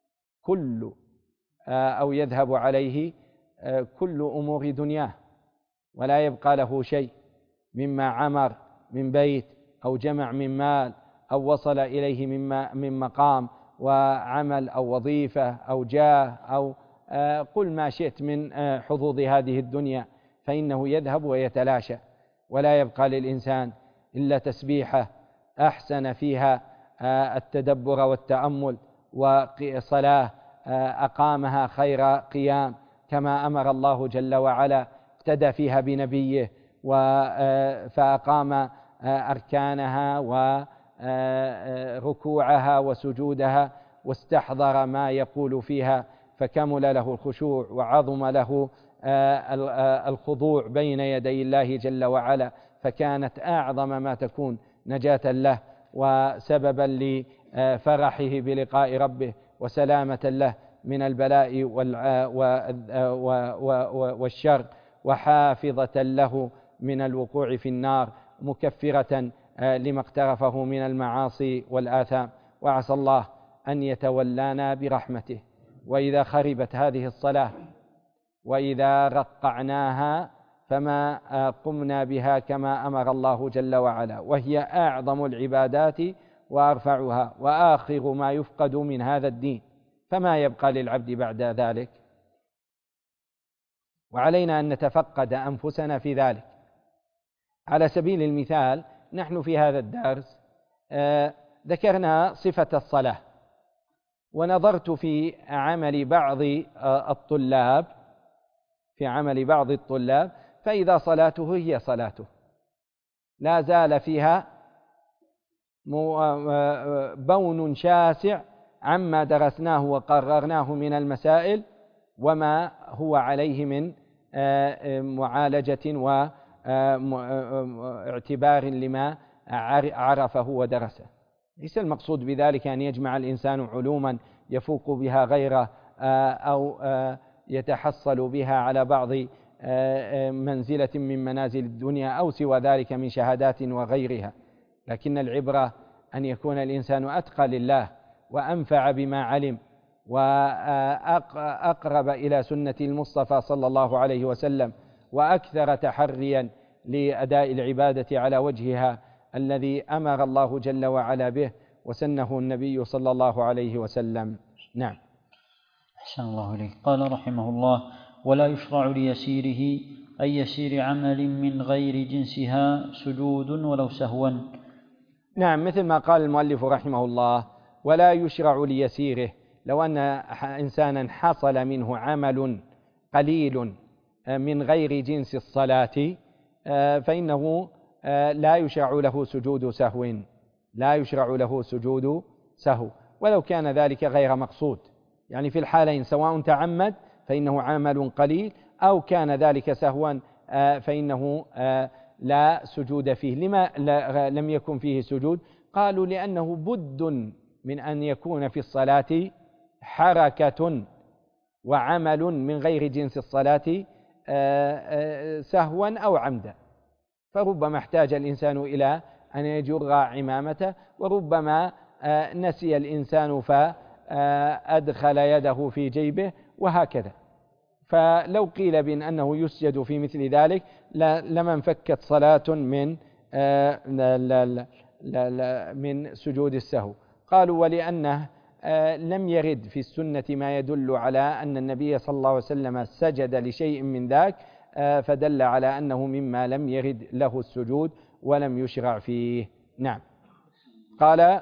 أو يذهب عليه كل أمور دنياه، ولا يبقى له شيء مما عمر من بيت أو جمع من مال أو وصل إليه من مقام وعمل أو وظيفة أو جاه أو قل ما شئت من حظوظ هذه الدنيا، فإنه يذهب ويتلاشى، ولا يبقى للإنسان إلا تسبيحة أحسن فيها التدبر والتأمل، وصلاة أقامها خير قيام كما أمر الله جل وعلا، اقتدى فيها بنبيه فأقام أركانها وركوعها وسجودها، واستحضر ما يقول فيها فكمل له الخشوع وعظم له الخضوع بين يدي الله جل وعلا، فكانت أعظم ما تكون نجاة له وسببا لفرحه بلقاء ربه وسلامة له من البلاء والشر، وحافظة له من الوقوع في النار، مكفرة لما اقترفه من المعاصي والآثام. وعسى الله أن يتولانا برحمته. وإذا خربت هذه الصلاة وإذا رقعناها فما قمنا بها كما أمر الله جل وعلا، وهي أعظم العبادات وأرفعها وآخر ما يفقد من هذا الدين، فما يبقى للعبد بعد ذلك؟ وعلينا أن نتفقد أنفسنا في ذلك. على سبيل المثال نحن في هذا الدرس ذكرنا صفة الصلاة، ونظرت في عمل بعض الطلاب فإذا صلاته هي صلاته، لا زال فيها بون شاسع عما درسناه وقررناه من المسائل وما هو عليه من معالجة واعتبار لما عرفه ودرسه. ليس المقصود بذلك أن يجمع الإنسان علوما يفوق بها غيره أو يتحصل بها على بعض منزلة من منازل الدنيا أو سوى ذلك من شهادات وغيرها، لكن العبرة أن يكون الإنسان أتقى لله وأنفع بما علم وأقرب إلى سنة المصطفى صلى الله عليه وسلم، وأكثر تحريا لأداء العبادة على وجهها الذي أمر الله جل وعلا به وسنه النبي صلى الله عليه وسلم. نعم. أحسن الله إليك. قال رحمه الله: ولا يشرع ليسيره أي يسير عمل من غير جنسها سجود ولو سهوا. نعم، مثل ما قال المؤلف رحمه الله: ولا يشرع ليسيره، لو أن إنسانا حصل منه عمل قليل من غير جنس الصلاة فإنه لا يشرع له سجود سهو، ولو كان ذلك غير مقصود. يعني في الحالين سواء تعمد فإنه عمل قليل أو كان ذلك سهوا فإنه لا سجود فيه. لما لم يكن فيه سجود؟ قالوا لأنه بد من أن يكون في الصلاة حركة وعمل من غير جنس الصلاة سهوا أو عمدا، فربما احتاج الإنسان إلى أن يجر عمامته، وربما نسي الإنسان فأدخل يده في جيبه، وهكذا. فلو قيل بأنه يسجد في مثل ذلك لما انفكت صلاة من سجود السهو. قالوا ولأنه لم يرد في السنة ما يدل على أن النبي صلى الله عليه وسلم سجد لشيء من ذاك، فدل على أنه مما لم يرد له السجود ولم يشرع فيه. نعم. قال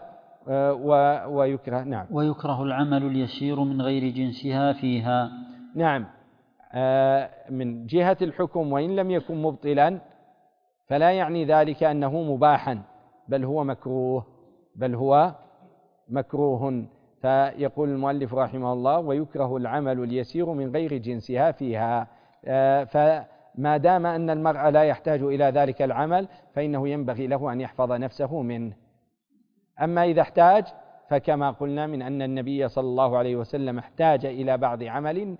ويكره. نعم. ويكره العمل اليسير من غير جنسها فيها. نعم، من جهة الحكم وإن لم يكن مبطلا فلا يعني ذلك أنه مباحا، بل هو مكروه. فيقول المؤلف رحمه الله: ويكره العمل اليسير من غير جنسها فيها. فما دام أن المرء لا يحتاج إلى ذلك العمل فإنه ينبغي له أن يحفظ نفسه منه. أما إذا احتاج فكما قلنا من أن النبي صلى الله عليه وسلم احتاج إلى بعض عمل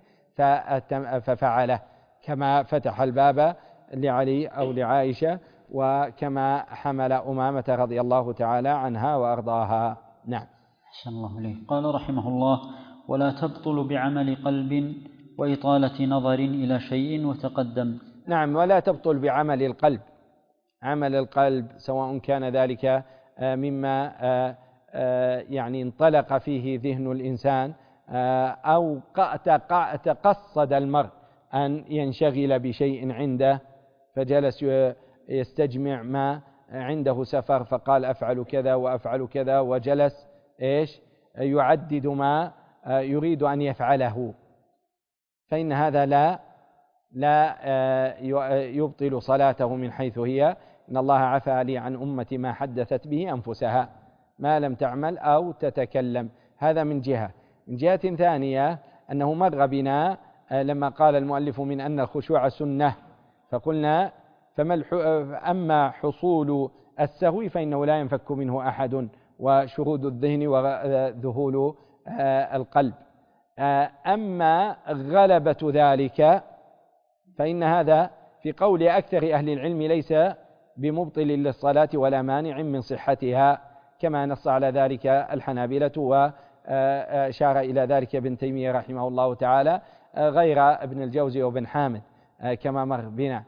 ففعله، كما فتح الباب لعلي أو لعائشة، وكما حمل أمامة رضي الله تعالى عنها وأرضاها. نعم. أحسن الله إليك. قال رحمه الله: ولا تبطل بعمل قلب وإطالة نظر إلى شيء وتقدم. نعم، ولا تبطل بعمل القلب. عمل القلب سواء كان ذلك مما يعني انطلق فيه ذهن الإنسان أو تقصد المرء أن ينشغل بشيء عنده فجلس يستجمع ما عنده سفر فقال أفعل كذا وأفعل كذا، وجلس يعدد ما يريد أن يفعله، فإن هذا لا يبطل صلاته من حيث هي. إن الله عفى لي عن أمتي ما حدثت به أنفسها ما لم تعمل أو تتكلم. هذا من جهة. من جهة ثانية أنه مر بنا لما قال المؤلف من أن الخشوع سنة، فقلنا أما حصول السهو فإنه لا ينفك منه أحد، وشرود الذهن وذهول القلب. أما غلبة ذلك فإن هذا في قول أكثر أهل العلم ليس بمبطل للصلاة ولا مانع من صحتها، كما نص على ذلك الحنابلة وأشار إلى ذلك ابن تيمية رحمه الله تعالى، غير ابن الجوزي وابن حامد كما مر بنا.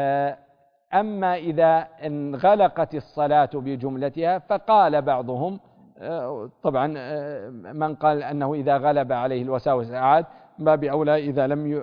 أما إذا انغلقت الصلاة بجملتها فقال بعضهم، طبعا من قال أنه إذا غلب عليه الوساوس عاد، ما بأولى إذا لم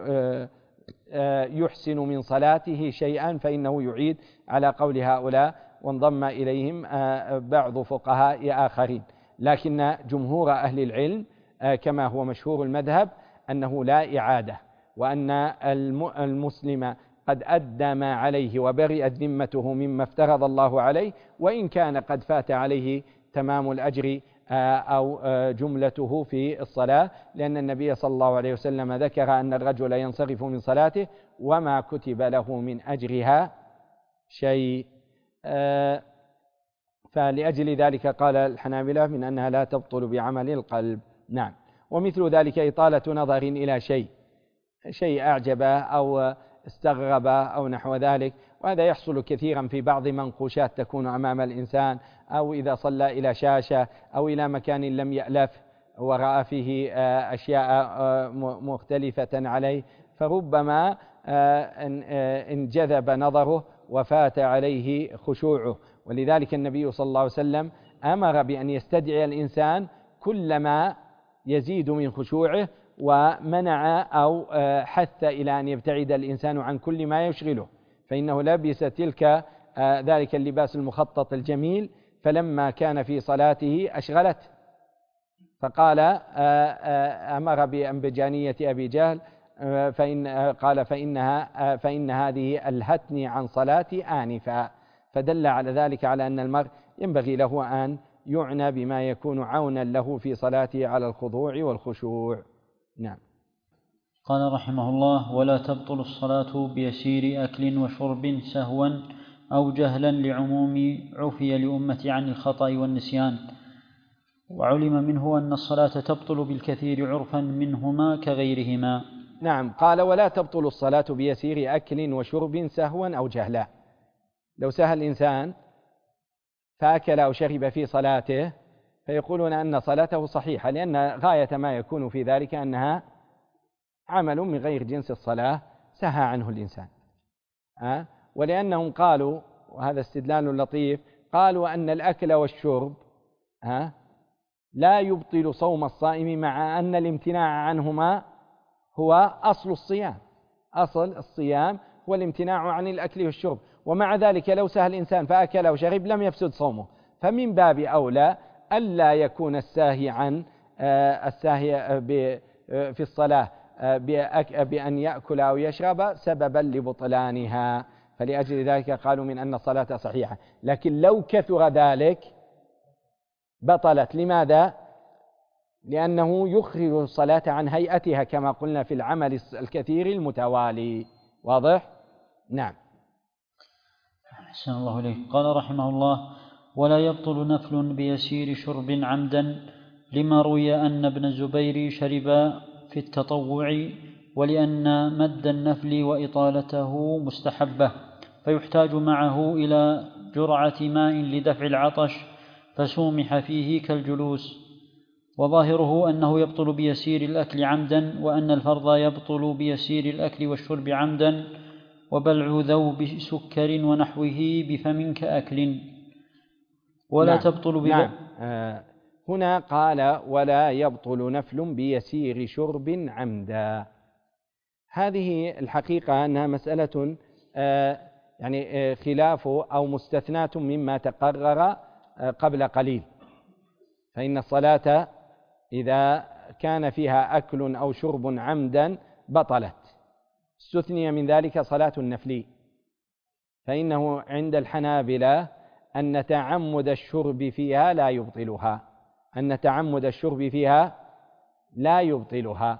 يحسن من صلاته شيئا فإنه يعيد، على قول هؤلاء، وانضم إليهم بعض فقهاء آخرين. لكن جمهور أهل العلم كما هو مشهور المذهب أنه لا إعادة، وأن المسلم قد أدى ما عليه وبرئت ذمته مما افترض الله عليه، وإن كان قد فات عليه تمام الأجر أو جملته في الصلاة، لأن النبي صلى الله عليه وسلم ذكر أن الرجل ينصرف من صلاته وما كتب له من أجرها شيء. فلأجل ذلك قال الحنابلة من أنها لا تبطل بعمل القلب. نعم. ومثل ذلك إطالة نظر إلى شيء أعجبه أو استغرب أو نحو ذلك، وهذا يحصل كثيرا في بعض منقوشات تكون أمام الإنسان، أو إذا صلى إلى شاشة أو إلى مكان لم يألف ورأى فيه أشياء مختلفة عليه، فربما انجذب نظره وفات عليه خشوعه. ولذلك النبي صلى الله عليه وسلم أمر بأن يستدعي الإنسان كلما يزيد من خشوعه، ومنع أو حث إلى أن يبتعد الإنسان عن كل ما يشغله، فإنه لبس ذلك اللباس المخطط الجميل، فلما كان في صلاته أشغلت، فقال أمر بأنبجانية أبي جهل فإن هذه ألهتني عن صلاتي آنفا، فدل على ذلك على أن المرء ينبغي له أن يعنى بما يكون عونا له في صلاته على الخضوع والخشوع. نعم. قال رحمه الله: ولا تبطل الصلاة بيسير أكل وشرب سهوا أو جهلا لعموم عفي لأمة عن الخطأ والنسيان، وعلم منه أن الصلاة تبطل بالكثير عرفا منهما كغيرهما. نعم. قال: ولا تبطل الصلاة بيسير أكل وشرب سهوا أو جهلا. لو سهى الإنسان فأكل أو شرب في صلاته فيقولون أن صلاته صحيحة، لأن غاية ما يكون في ذلك أنها عمل من غير جنس الصلاة سهى عنه الإنسان. ولأنهم قالوا، وهذا استدلال لطيف، قالوا أن الأكل والشرب لا يبطل صوم الصائم، مع أن الامتناع عنهما هو أصل الصيام. أصل الصيام هو الامتناع عن الأكل والشرب، ومع ذلك لو سهى الإنسان فأكل أو شرب لم يفسد صومه. فمن باب أولى ألا يكون الساهي في الصلاة بأن يأكل أو يشرب سببا لبطلانها، فلأجل ذلك قالوا من أن الصلاة صحيحة. لكن لو كثر ذلك بطلت. لماذا؟ لأنه يخرج الصلاة عن هيئتها كما قلنا في العمل الكثير المتوالي. واضح؟ نعم. أحسن الله إليك. قال رحمه الله: ولا يبطل نفل بيسير شرب عمدا، لما روي أن ابن الزبير شرب في التطوع، ولأن مد النفل وإطالته مستحبة، فيحتاج معه إلى جرعة ماء لدفع العطش، فسومح فيه كالجلوس. وظاهره أنه يبطل بيسير الأكل عمدا، وأن الفرض يبطل بيسير الأكل والشرب عمدا، وبلع ذوب سكر ونحوه بفم كأكل، ولا نعم. تبطل نعم. هنا قال: ولا يبطل نفل بيسير شرب عمدا. هذه الحقيقة أنها مسألة يعني خلاف أو مستثناة مما تقرر قبل قليل. فإن الصلاة إذا كان فيها أكل أو شرب عمدا بطلت. استثني من ذلك صلاة النفل، فإنه عند الحنابلة أن تعمد الشرب فيها لا يبطلها، أن تعمد الشرب فيها لا يبطلها.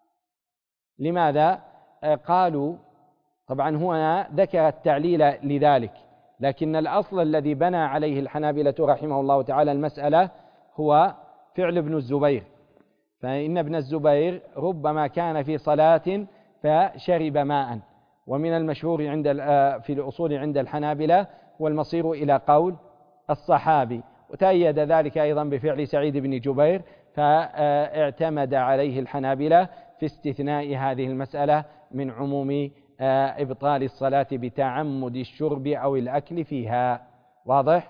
لماذا؟ قالوا طبعا هنا ذكر التعليل لذلك، لكن الأصل الذي بنى عليه الحنابلة رحمه الله تعالى المسألة هو فعل ابن الزبير. فإن ابن الزبير ربما كان في صلاة فشرب ماء، ومن المشهور في الأصول عند الحنابلة والمصير إلى قول الصحابي، وتأيد ذلك أيضا بفعل سعيد بن جبير، فاعتمد عليه الحنابلة في استثناء هذه المسألة من عموم إبطال الصلاة بتعمد الشرب أو الأكل فيها. واضح؟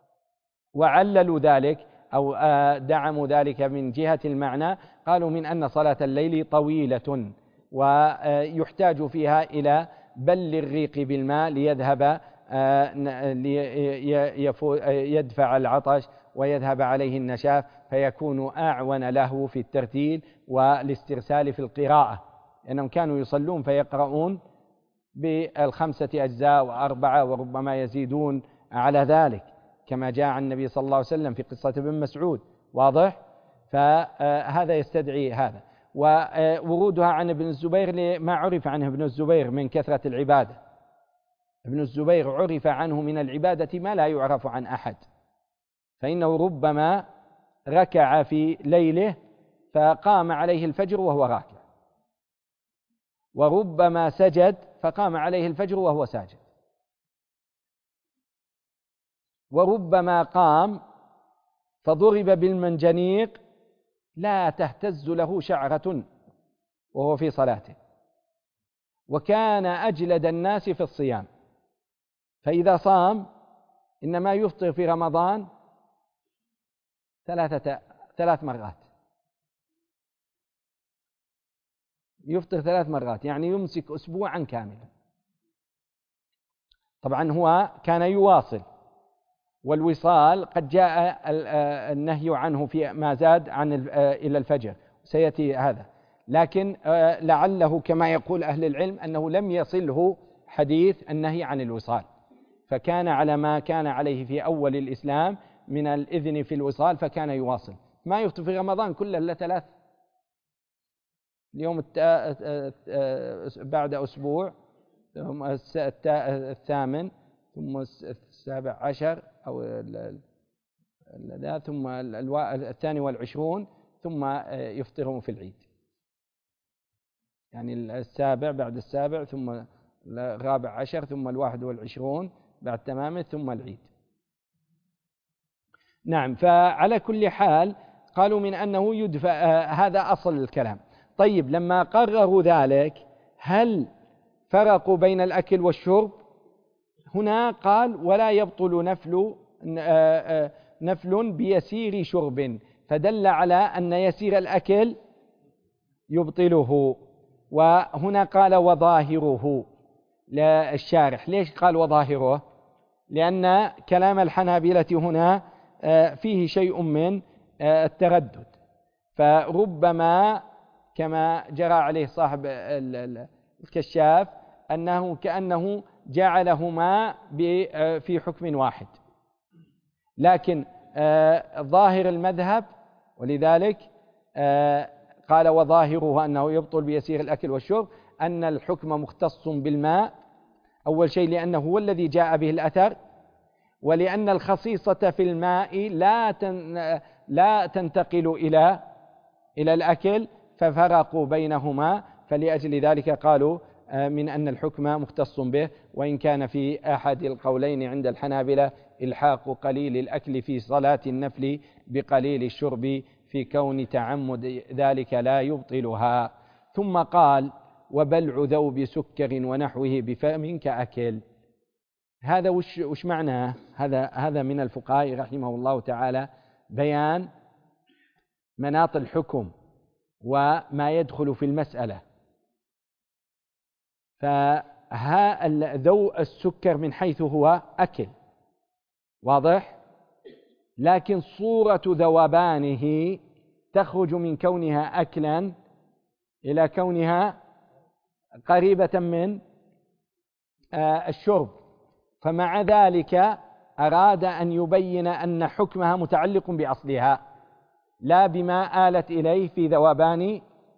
وعللوا ذلك أو دعموا ذلك من جهة المعنى، قالوا من أن صلاة الليل طويلة ويحتاج فيها إلى بل الريق بالماء ليذهب يدفع العطش ويذهب عليه النشاف، فيكون أعون له في الترتيل والاسترسال في القراءة، لأنهم كانوا يصلون فيقرؤون بالخمسة أجزاء وأربعة وربما يزيدون على ذلك، كما جاء عن النبي صلى الله عليه وسلم في قصة ابن مسعود. واضح؟ فهذا يستدعي هذا. وورودها عن ابن الزبير لما عرف عنه ابن الزبير من كثرة العبادة. ابن الزبير عرف عنه من العبادة ما لا يعرف عن أحد، فإنه ربما ركع في ليله فقام عليه الفجر وهو راكع، وربما سجد فقام عليه الفجر وهو ساجد، وربما قام فضرب بالمنجنيق لا تهتز له شعرة وهو في صلاته، وكان أجلد الناس في الصيام، فإذا صام إنما يفطر في رمضان 3 مرات، يفطر 3 مرات، يعني يمسك أسبوعا كاملا. طبعا هو كان يواصل، والوصال قد جاء النهي عنه في ما زاد عن إلى الفجر، سيأتي هذا، لكن لعله كما يقول أهل العلم أنه لم يصله حديث النهي عن الوصال، فكان على ما كان عليه في أول الإسلام من الإذن في الوصال، فكان يواصل، ما يفطر في رمضان كله إلا 3، اليوم بعد أسبوع، ثم 8، ثم 17 أو ثم 22، ثم يفطرهم في العيد، يعني 7 بعد 7، ثم 14، ثم 21 بعد تمامه، ثم العيد. نعم. فعلى كل حال قالوا من أنه يدفع، هذا أصل الكلام. طيب، لما قرروا ذلك هل فرقوا بين الأكل والشرب؟ هنا قال: ولا يبطل نفل بيسير شرب، فدل على أن يسير الأكل يبطله. وهنا قال: وظاهره، للشارح. ليش قال وظاهره؟ لأن كلام الحنابلة هنا فيه شيء من التردد، فربما كما جرى عليه صاحب الكشاف أنه كأنه جعلهما في حكم واحد، لكن ظاهر المذهب، ولذلك قال وظاهره أنه يبطل بيسير الأكل والشرب، أن الحكم مختص بالماء. أول شيء لأنه هو الذي جاء به الأثر، ولأن الخصيصة في الماء لا تنتقل إلى الأكل، ففرقوا بينهما، فلأجل ذلك قالوا من أن الحكم مختص به. وإن كان في أحد القولين عند الحنابلة إلحاق قليل الأكل في صلاة النفل بقليل الشرب في كون تعمد ذلك لا يبطلها. ثم قال وبلع ذوب سكر ونحوه بفم كأكل. هذا وش معناه؟ هذا من الفقهاء رحمه الله تعالى بيان مناط الحكم وما يدخل في المسألة. ذوء السكر من حيث هو أكل واضح، لكن صورة ذوبانه تخرج من كونها أكلا إلى كونها قريبة من الشرب، فمع ذلك أراد أن يبين أن حكمها متعلق بأصلها لا بما آلت إليه في ذوبان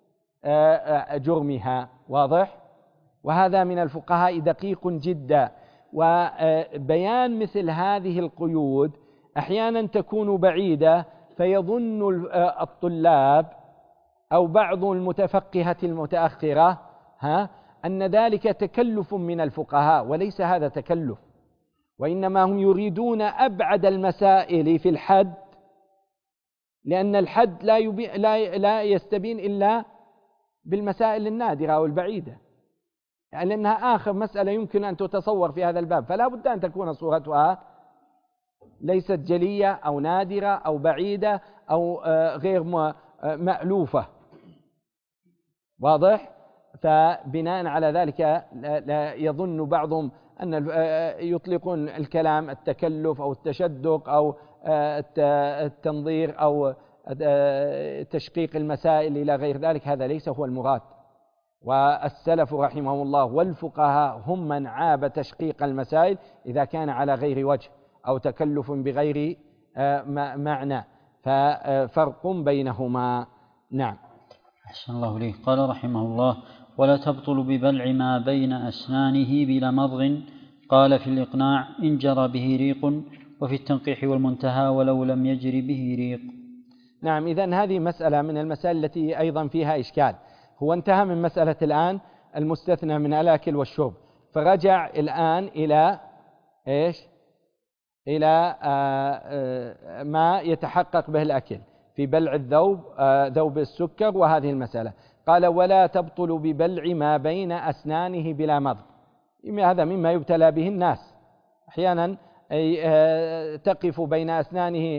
جرمها. واضح؟ وهذا من الفقهاء دقيق جدا. وبيان مثل هذه القيود أحيانا تكون بعيدة، فيظن الطلاب أو بعض المتفقهة المتأخرة أن ذلك تكلف من الفقهاء، وليس هذا تكلف، وإنما هم يريدون أبعد المسائل في الحد، لأن الحد لا يستبين إلا بالمسائل النادرة أو البعيدة، يعني لأنها آخر مسألة يمكن أن تتصور في هذا الباب، فلا بد أن تكون صورتها ليست جلية أو نادرة أو بعيدة أو غير مألوفة. واضح؟ فبناء على ذلك لا يظن بعضهم أن يطلقون الكلام التكلف أو التشدق أو التنظير أو تشقيق المسائل إلى غير ذلك، هذا ليس هو المراد. والسلف رحمهم الله والفقهاء هم من عاب تشقيق المسائل إذا كان على غير وجه أو تكلف بغير معنى، ففرق بينهما. نعم. أحسن الله إليك. قال رحمه الله ولا تبطل ببلع ما بين أسنانه بلا مضغ. قال في الإقناع إن جرى به ريق، وفي التنقيح والمنتهى ولو لم يجري به ريق. نعم، إذن هذه مسألة من المسائل التي أيضا فيها إشكال. هو انتهى من مسألة الآن المستثنى من الأكل والشرب، فرجع الآن إلى إيش؟ إلى ما يتحقق به الأكل في بلع الذوب، ذوب السكر وهذه المسألة. قال ولا تبطل ببلع ما بين أسنانه بلا مضغ. هذا مما يبتلى به الناس أحيانا، تقف بين أسنانه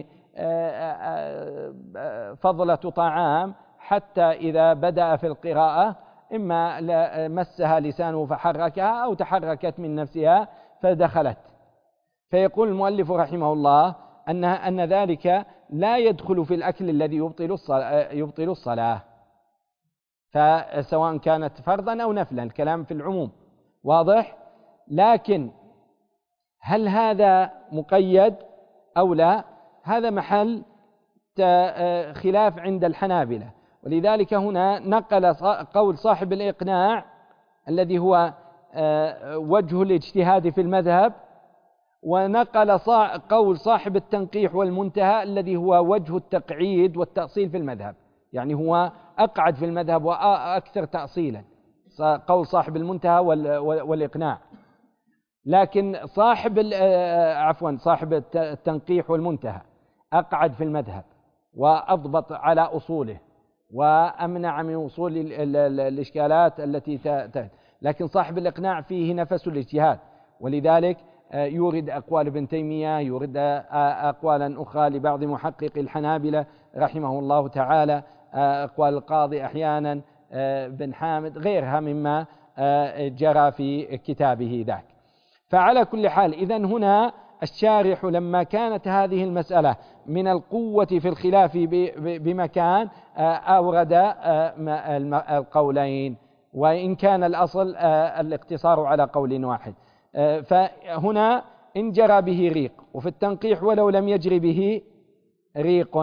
فضلة طعام حتى إذا بدأ في القراءة إما مسها لسانه فحركها أو تحركت من نفسها فدخلت. فيقول المؤلف رحمه الله أن ذلك لا يدخل في الأكل الذي يبطل الصلاة، فسواء كانت فرضا أو نفلا، الكلام في العموم. واضح؟ لكن هل هذا مقيد أو لا؟ هذا محل خلاف عند الحنابلة، ولذلك هنا نقل قول صاحب الإقناع الذي هو وجه الاجتهاد في المذهب، ونقل قول صاحب التنقيح والمنتهى الذي هو وجه التقعيد والتأصيل في المذهب، يعني هو أقعد في المذهب وأكثر تأصيلا، قول صاحب المنتهى والإقناع. لكن صاحب التنقيح والمنتهى أقعد في المذهب وأضبط على أصوله وأمنع من وصول الإشكالات التي لكن صاحب الإقناع فيه نفس الاجتهاد، ولذلك يورد أقوال ابن تيمية، يورد أقوالا أخرى لبعض محقق الحنابلة رحمه الله تعالى، أقوال القاضي أحيانا، بن حامد، غيرها مما جرى في كتابه ذاك. فعلى كل حال إذن هنا الشارح لما كانت هذه المسألة من القوة في الخلاف بمكان أورد القولين، وإن كان الأصل الاقتصار على قول واحد. فهنا إن جرى به ريق، وفي التنقيح ولو لم يجري به ريق.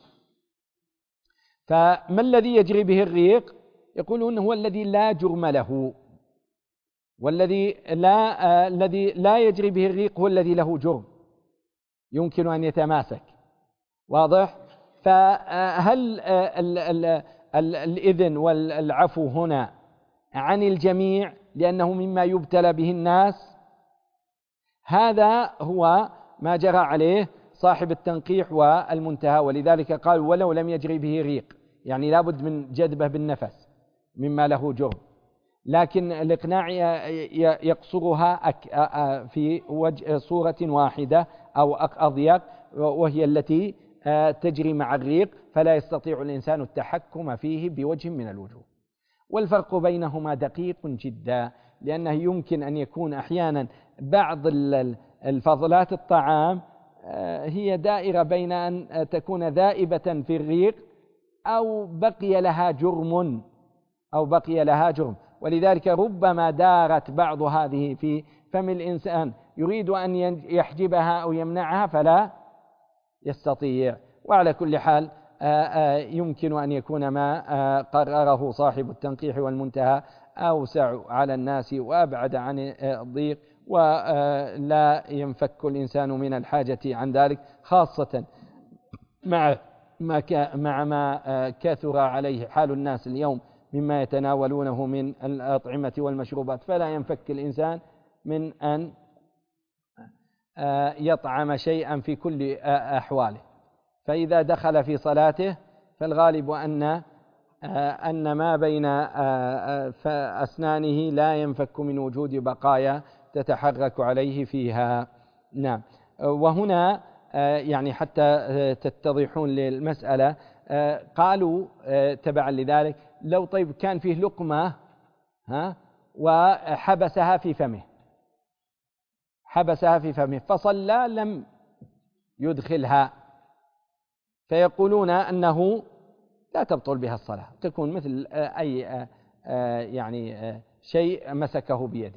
فما الذي يجري به الريق؟ يقولون هو الذي لا جرم له، والذي لا يجري به الريق هو الذي له جرم يمكن أن يتماسك. واضح؟ فهل الإذن والعفو هنا عن الجميع لأنه مما يبتلى به الناس؟ هذا هو ما جرى عليه صاحب التنقيح والمنتهى، ولذلك قال ولو لم يجري به ريق، يعني لابد من جذبه بالنفس مما له جرم. لكن الإقناع يقصرها في صورة واحدة أو أضيق، وهي التي تجري مع الريق، فلا يستطيع الإنسان التحكم فيه بوجه من الوجوه. والفرق بينهما دقيق جدا، لأنه يمكن أن يكون أحيانا بعض الفضلات الطعام هي دائرة بين أن تكون ذائبة في الريق أو بقي لها جرم، ولذلك ربما دارت بعض هذه في فم الإنسان يريد أن يحجبها أو يمنعها فلا يستطيع. وعلى كل حال يمكن أن يكون ما قرره صاحب التنقيح والمنتهى أوسع على الناس وأبعد عن الضيق، ولا ينفك الإنسان من الحاجة عن ذلك، خاصة مع ما كثر عليه حال الناس اليوم مما يتناولونه من الأطعمة والمشروبات، فلا ينفك الإنسان من أن يطعم شيئا في كل أحواله. فإذا دخل في صلاته فالغالب أن ما بين أسنانه لا ينفك من وجود بقايا تتحرك عليه فيها. نعم. وهنا يعني حتى تتضحون للمسألة، قالوا تبعا لذلك لو طيب كان فيه لقمة وحبسها في فمه فصلى لم يدخلها، فيقولون أنه لا تبطل بها الصلاة، تكون مثل أي يعني شيء مسكه بيده،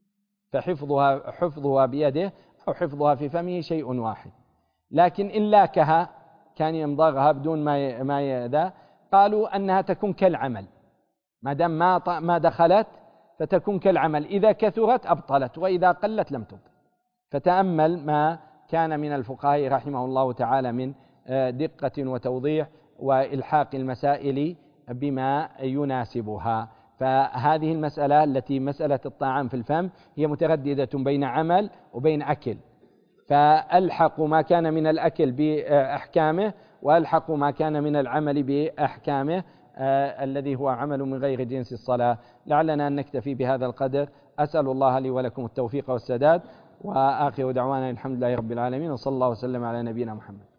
فحفظها بيده أو حفظها في فمه شيء واحد. لكن إن لاكها كان يمضغها بدون ما يأذى، قالوا أنها تكون كالعمل، ما دام ما دخلت فتكون كالعمل، إذا كثرت أبطلت وإذا قلت لم تبطل. فتأمل ما كان من الفقهاء رحمه الله تعالى من دقة وتوضيح وإلحاق المسائل بما يناسبها. فهذه المسألة التي مسألة الطعام في الفم هي مترددة بين عمل وبين أكل، فألحقوا ما كان من الأكل بأحكامه وألحقوا ما كان من العمل بأحكامه الذي هو عمل من غير جنس الصلاة. لعلنا أن نكتفي بهذا القدر. أسأل الله لي ولكم التوفيق والسداد، وآخر دعوانا الحمد لله رب العالمين، وصلى الله وسلم على نبينا محمد.